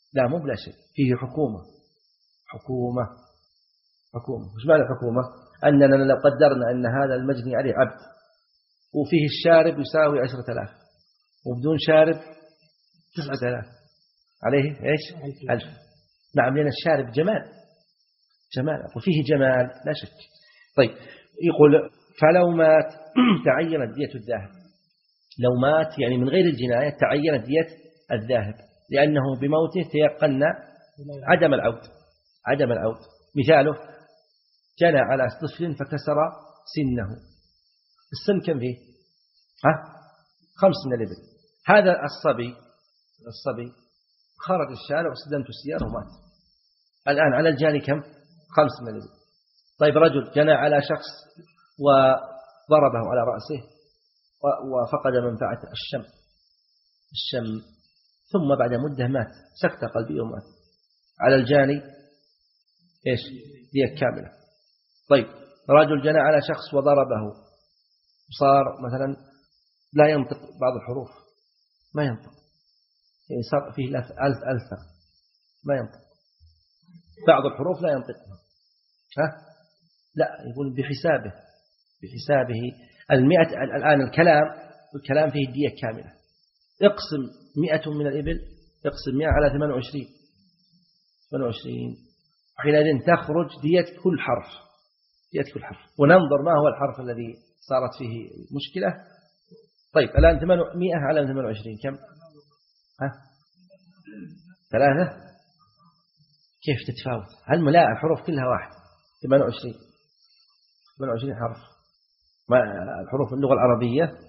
لا مو بلا شيء، فيه حكومة حكومة حكومة. وش معنى الحكومة؟ أننا لو قدرنا أن هذا المجني عليه عبد وفيه الشارب يساوي عشرة آلاف وبدون شارب تسعة آلاف، عليه إيش؟ ألف. نعم، لأن الشارب جمال جمال وفيه جمال لا شك. طيب يقول فلو مات تعينت دية الذاهب. لو مات يعني من غير الجناية تعينت دية الذاهب، لأنه بموته تيقن عدم العود عدم العود. مثاله جنى على طفل فكسر سنه. السن كم فيه؟ ها؟ خمس من الإبل. هذا الصبي الصبي خرج الشارع واستدمت السيارة ومات. الآن على الجاني كم؟ خمس من الإبل. طيب رجل جنى على شخص وضربه على رأسه وفقد منفعة الشم الشم ثم بعد مدة مات، سكتة قلبية ومات، على الجاني إيش؟ دية كاملة. طيب رجل جنى على شخص وضربه وصار مثلا لا ينطق بعض الحروف، ما ينطق، يعني صار فيه ألف ألف ما ينطق بعض الحروف لا ينطقها، ها؟ لا، يقول بحسابه بحسابه المئة. الآن الكلام الكلام فيه دية كاملة. اقسم مئة من الإبل، اقسم مئة على ثمان وعشرين ثمان وعشرين، وحينئذ تخرج دية كل حرف دية كل حرف. وننظر ما هو الحرف الذي صارت فيه مشكلة. طيب الآن ثمانمائة على ثمان وعشرين كم؟ ها؟ ثلاثة. كيف تتفاوت؟ هل لا الحروف كلها واحد؟ ثمان وعشرين ثمان وعشرين حرف. ما الحروف اللغة العربية؟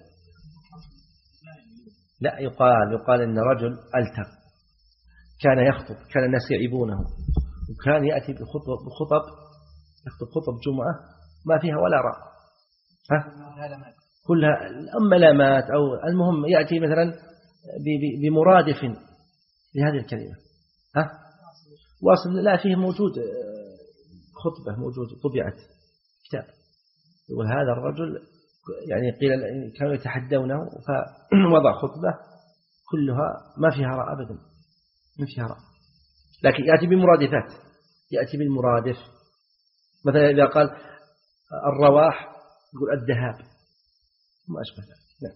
لا، يقال يقال إن رجل ألتر كان يخطب، كان الناس يعيبونه، وكان يأتي بخطب بخطب يخطب خطب جمعة ما فيها ولا راء، ها؟ كلها أما لامات أو المهم يأتي مثلا بمرادف لهذه الكلمة، ها؟ واصل لا فيه موجود خطبة موجود طبعت كتاب يقول هذا الرجل يعني قيل كانوا يتحدونه فوضع خطبة كلها ما فيها راء أبدا ما فيها راء، لكن يأتي بمرادفات يأتي بالمرادف. مثلا إذا قال الرواح يقول الذهاب ما أشبه لا.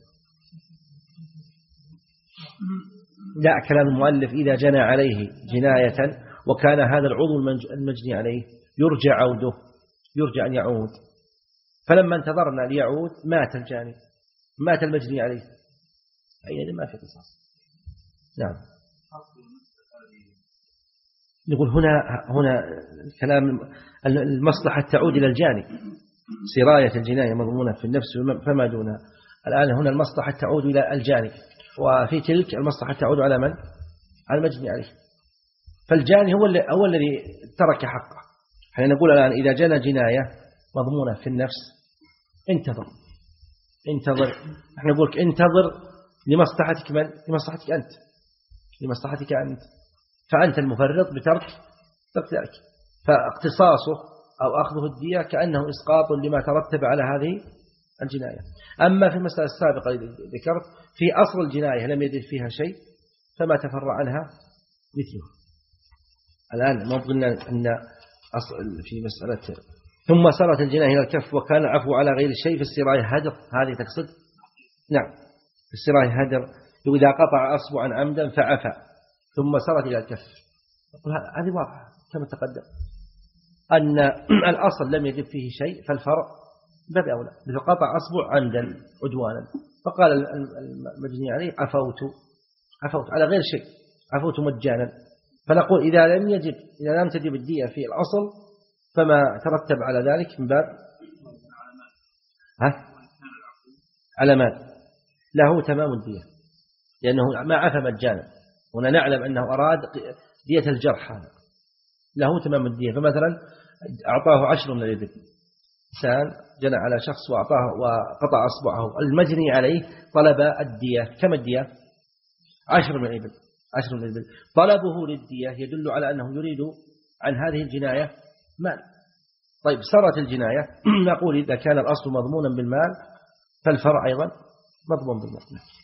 لا، كلام المؤلف إذا جنى عليه جناية وكان هذا العضو المجني عليه يرجى عوده يرجى أن يعود، فلما انتظرنا ليعود مات الجاني مات المجني عليه، أي ما في قصاص. نعم. نقول هنا هنا كلام المصلحة تعود إلى الجاني، سراية الجناية مضمونة في النفس فما دونها. الآن هنا المصلحة تعود إلى الجاني، وفي تلك المصلحة تعود على من؟ على المجني عليه. فالجاني هو هو الذي ترك حقه. حين نقول الآن إذا جنى جناية مضمونة في النفس انتظر انتظر نحن نقولك انتظر لمصلحتك من؟ لمصلحتك أنت لمصلحتك أنت فأنت المفرط بترك ترك ذلك، فاقتصاصه أو أخذه الدية كأنه إسقاط لما ترتب على هذه الجناية. أما في المسألة السابقة التي ذكرت في أصل الجناية لم يدل فيها شيء فما تفرع عنها مثله. الآن ما قلنا أن أصل في مسألة ثم صارت الجناية إلى الكف وكان العفو على غير شيء في السراية هدر، هذه تقصد؟ نعم، في السراية هدر إذا قطع أصبعا عمدا فعفى ثم صارت إلى الكف. هذه واضحة كما تقدم أن الأصل لم يجب فيه شيء فالفرع باب أولى. إذا قطع أصبع عمدا عدوانا فقال المجني عليه عفوت عفوت على غير شيء عفوت مجانا، فنقول إذا لم يجب إذا لم تجب الدية في الأصل فما ترتب على ذلك من باب ها على مال له تمام الدية، لأنه ما عفى مجانا. هنا نعلم أنه أراد دية الجرح، هذا له تمام الدية. فمثلا أعطاه عشر من الإبل، إنسان جنى على شخص وأعطاه وقطع أصبعه، المجني عليه طلب الدية. كم الدية؟ عشر من الإبل عشر من الإبل. طلبه للدية يدل على أنه يريد عن هذه الجناية مال. طيب صارت الجناية نقول إذا كان الأصل مضمونا بالمال فالفرع أيضا مضمون بالمال.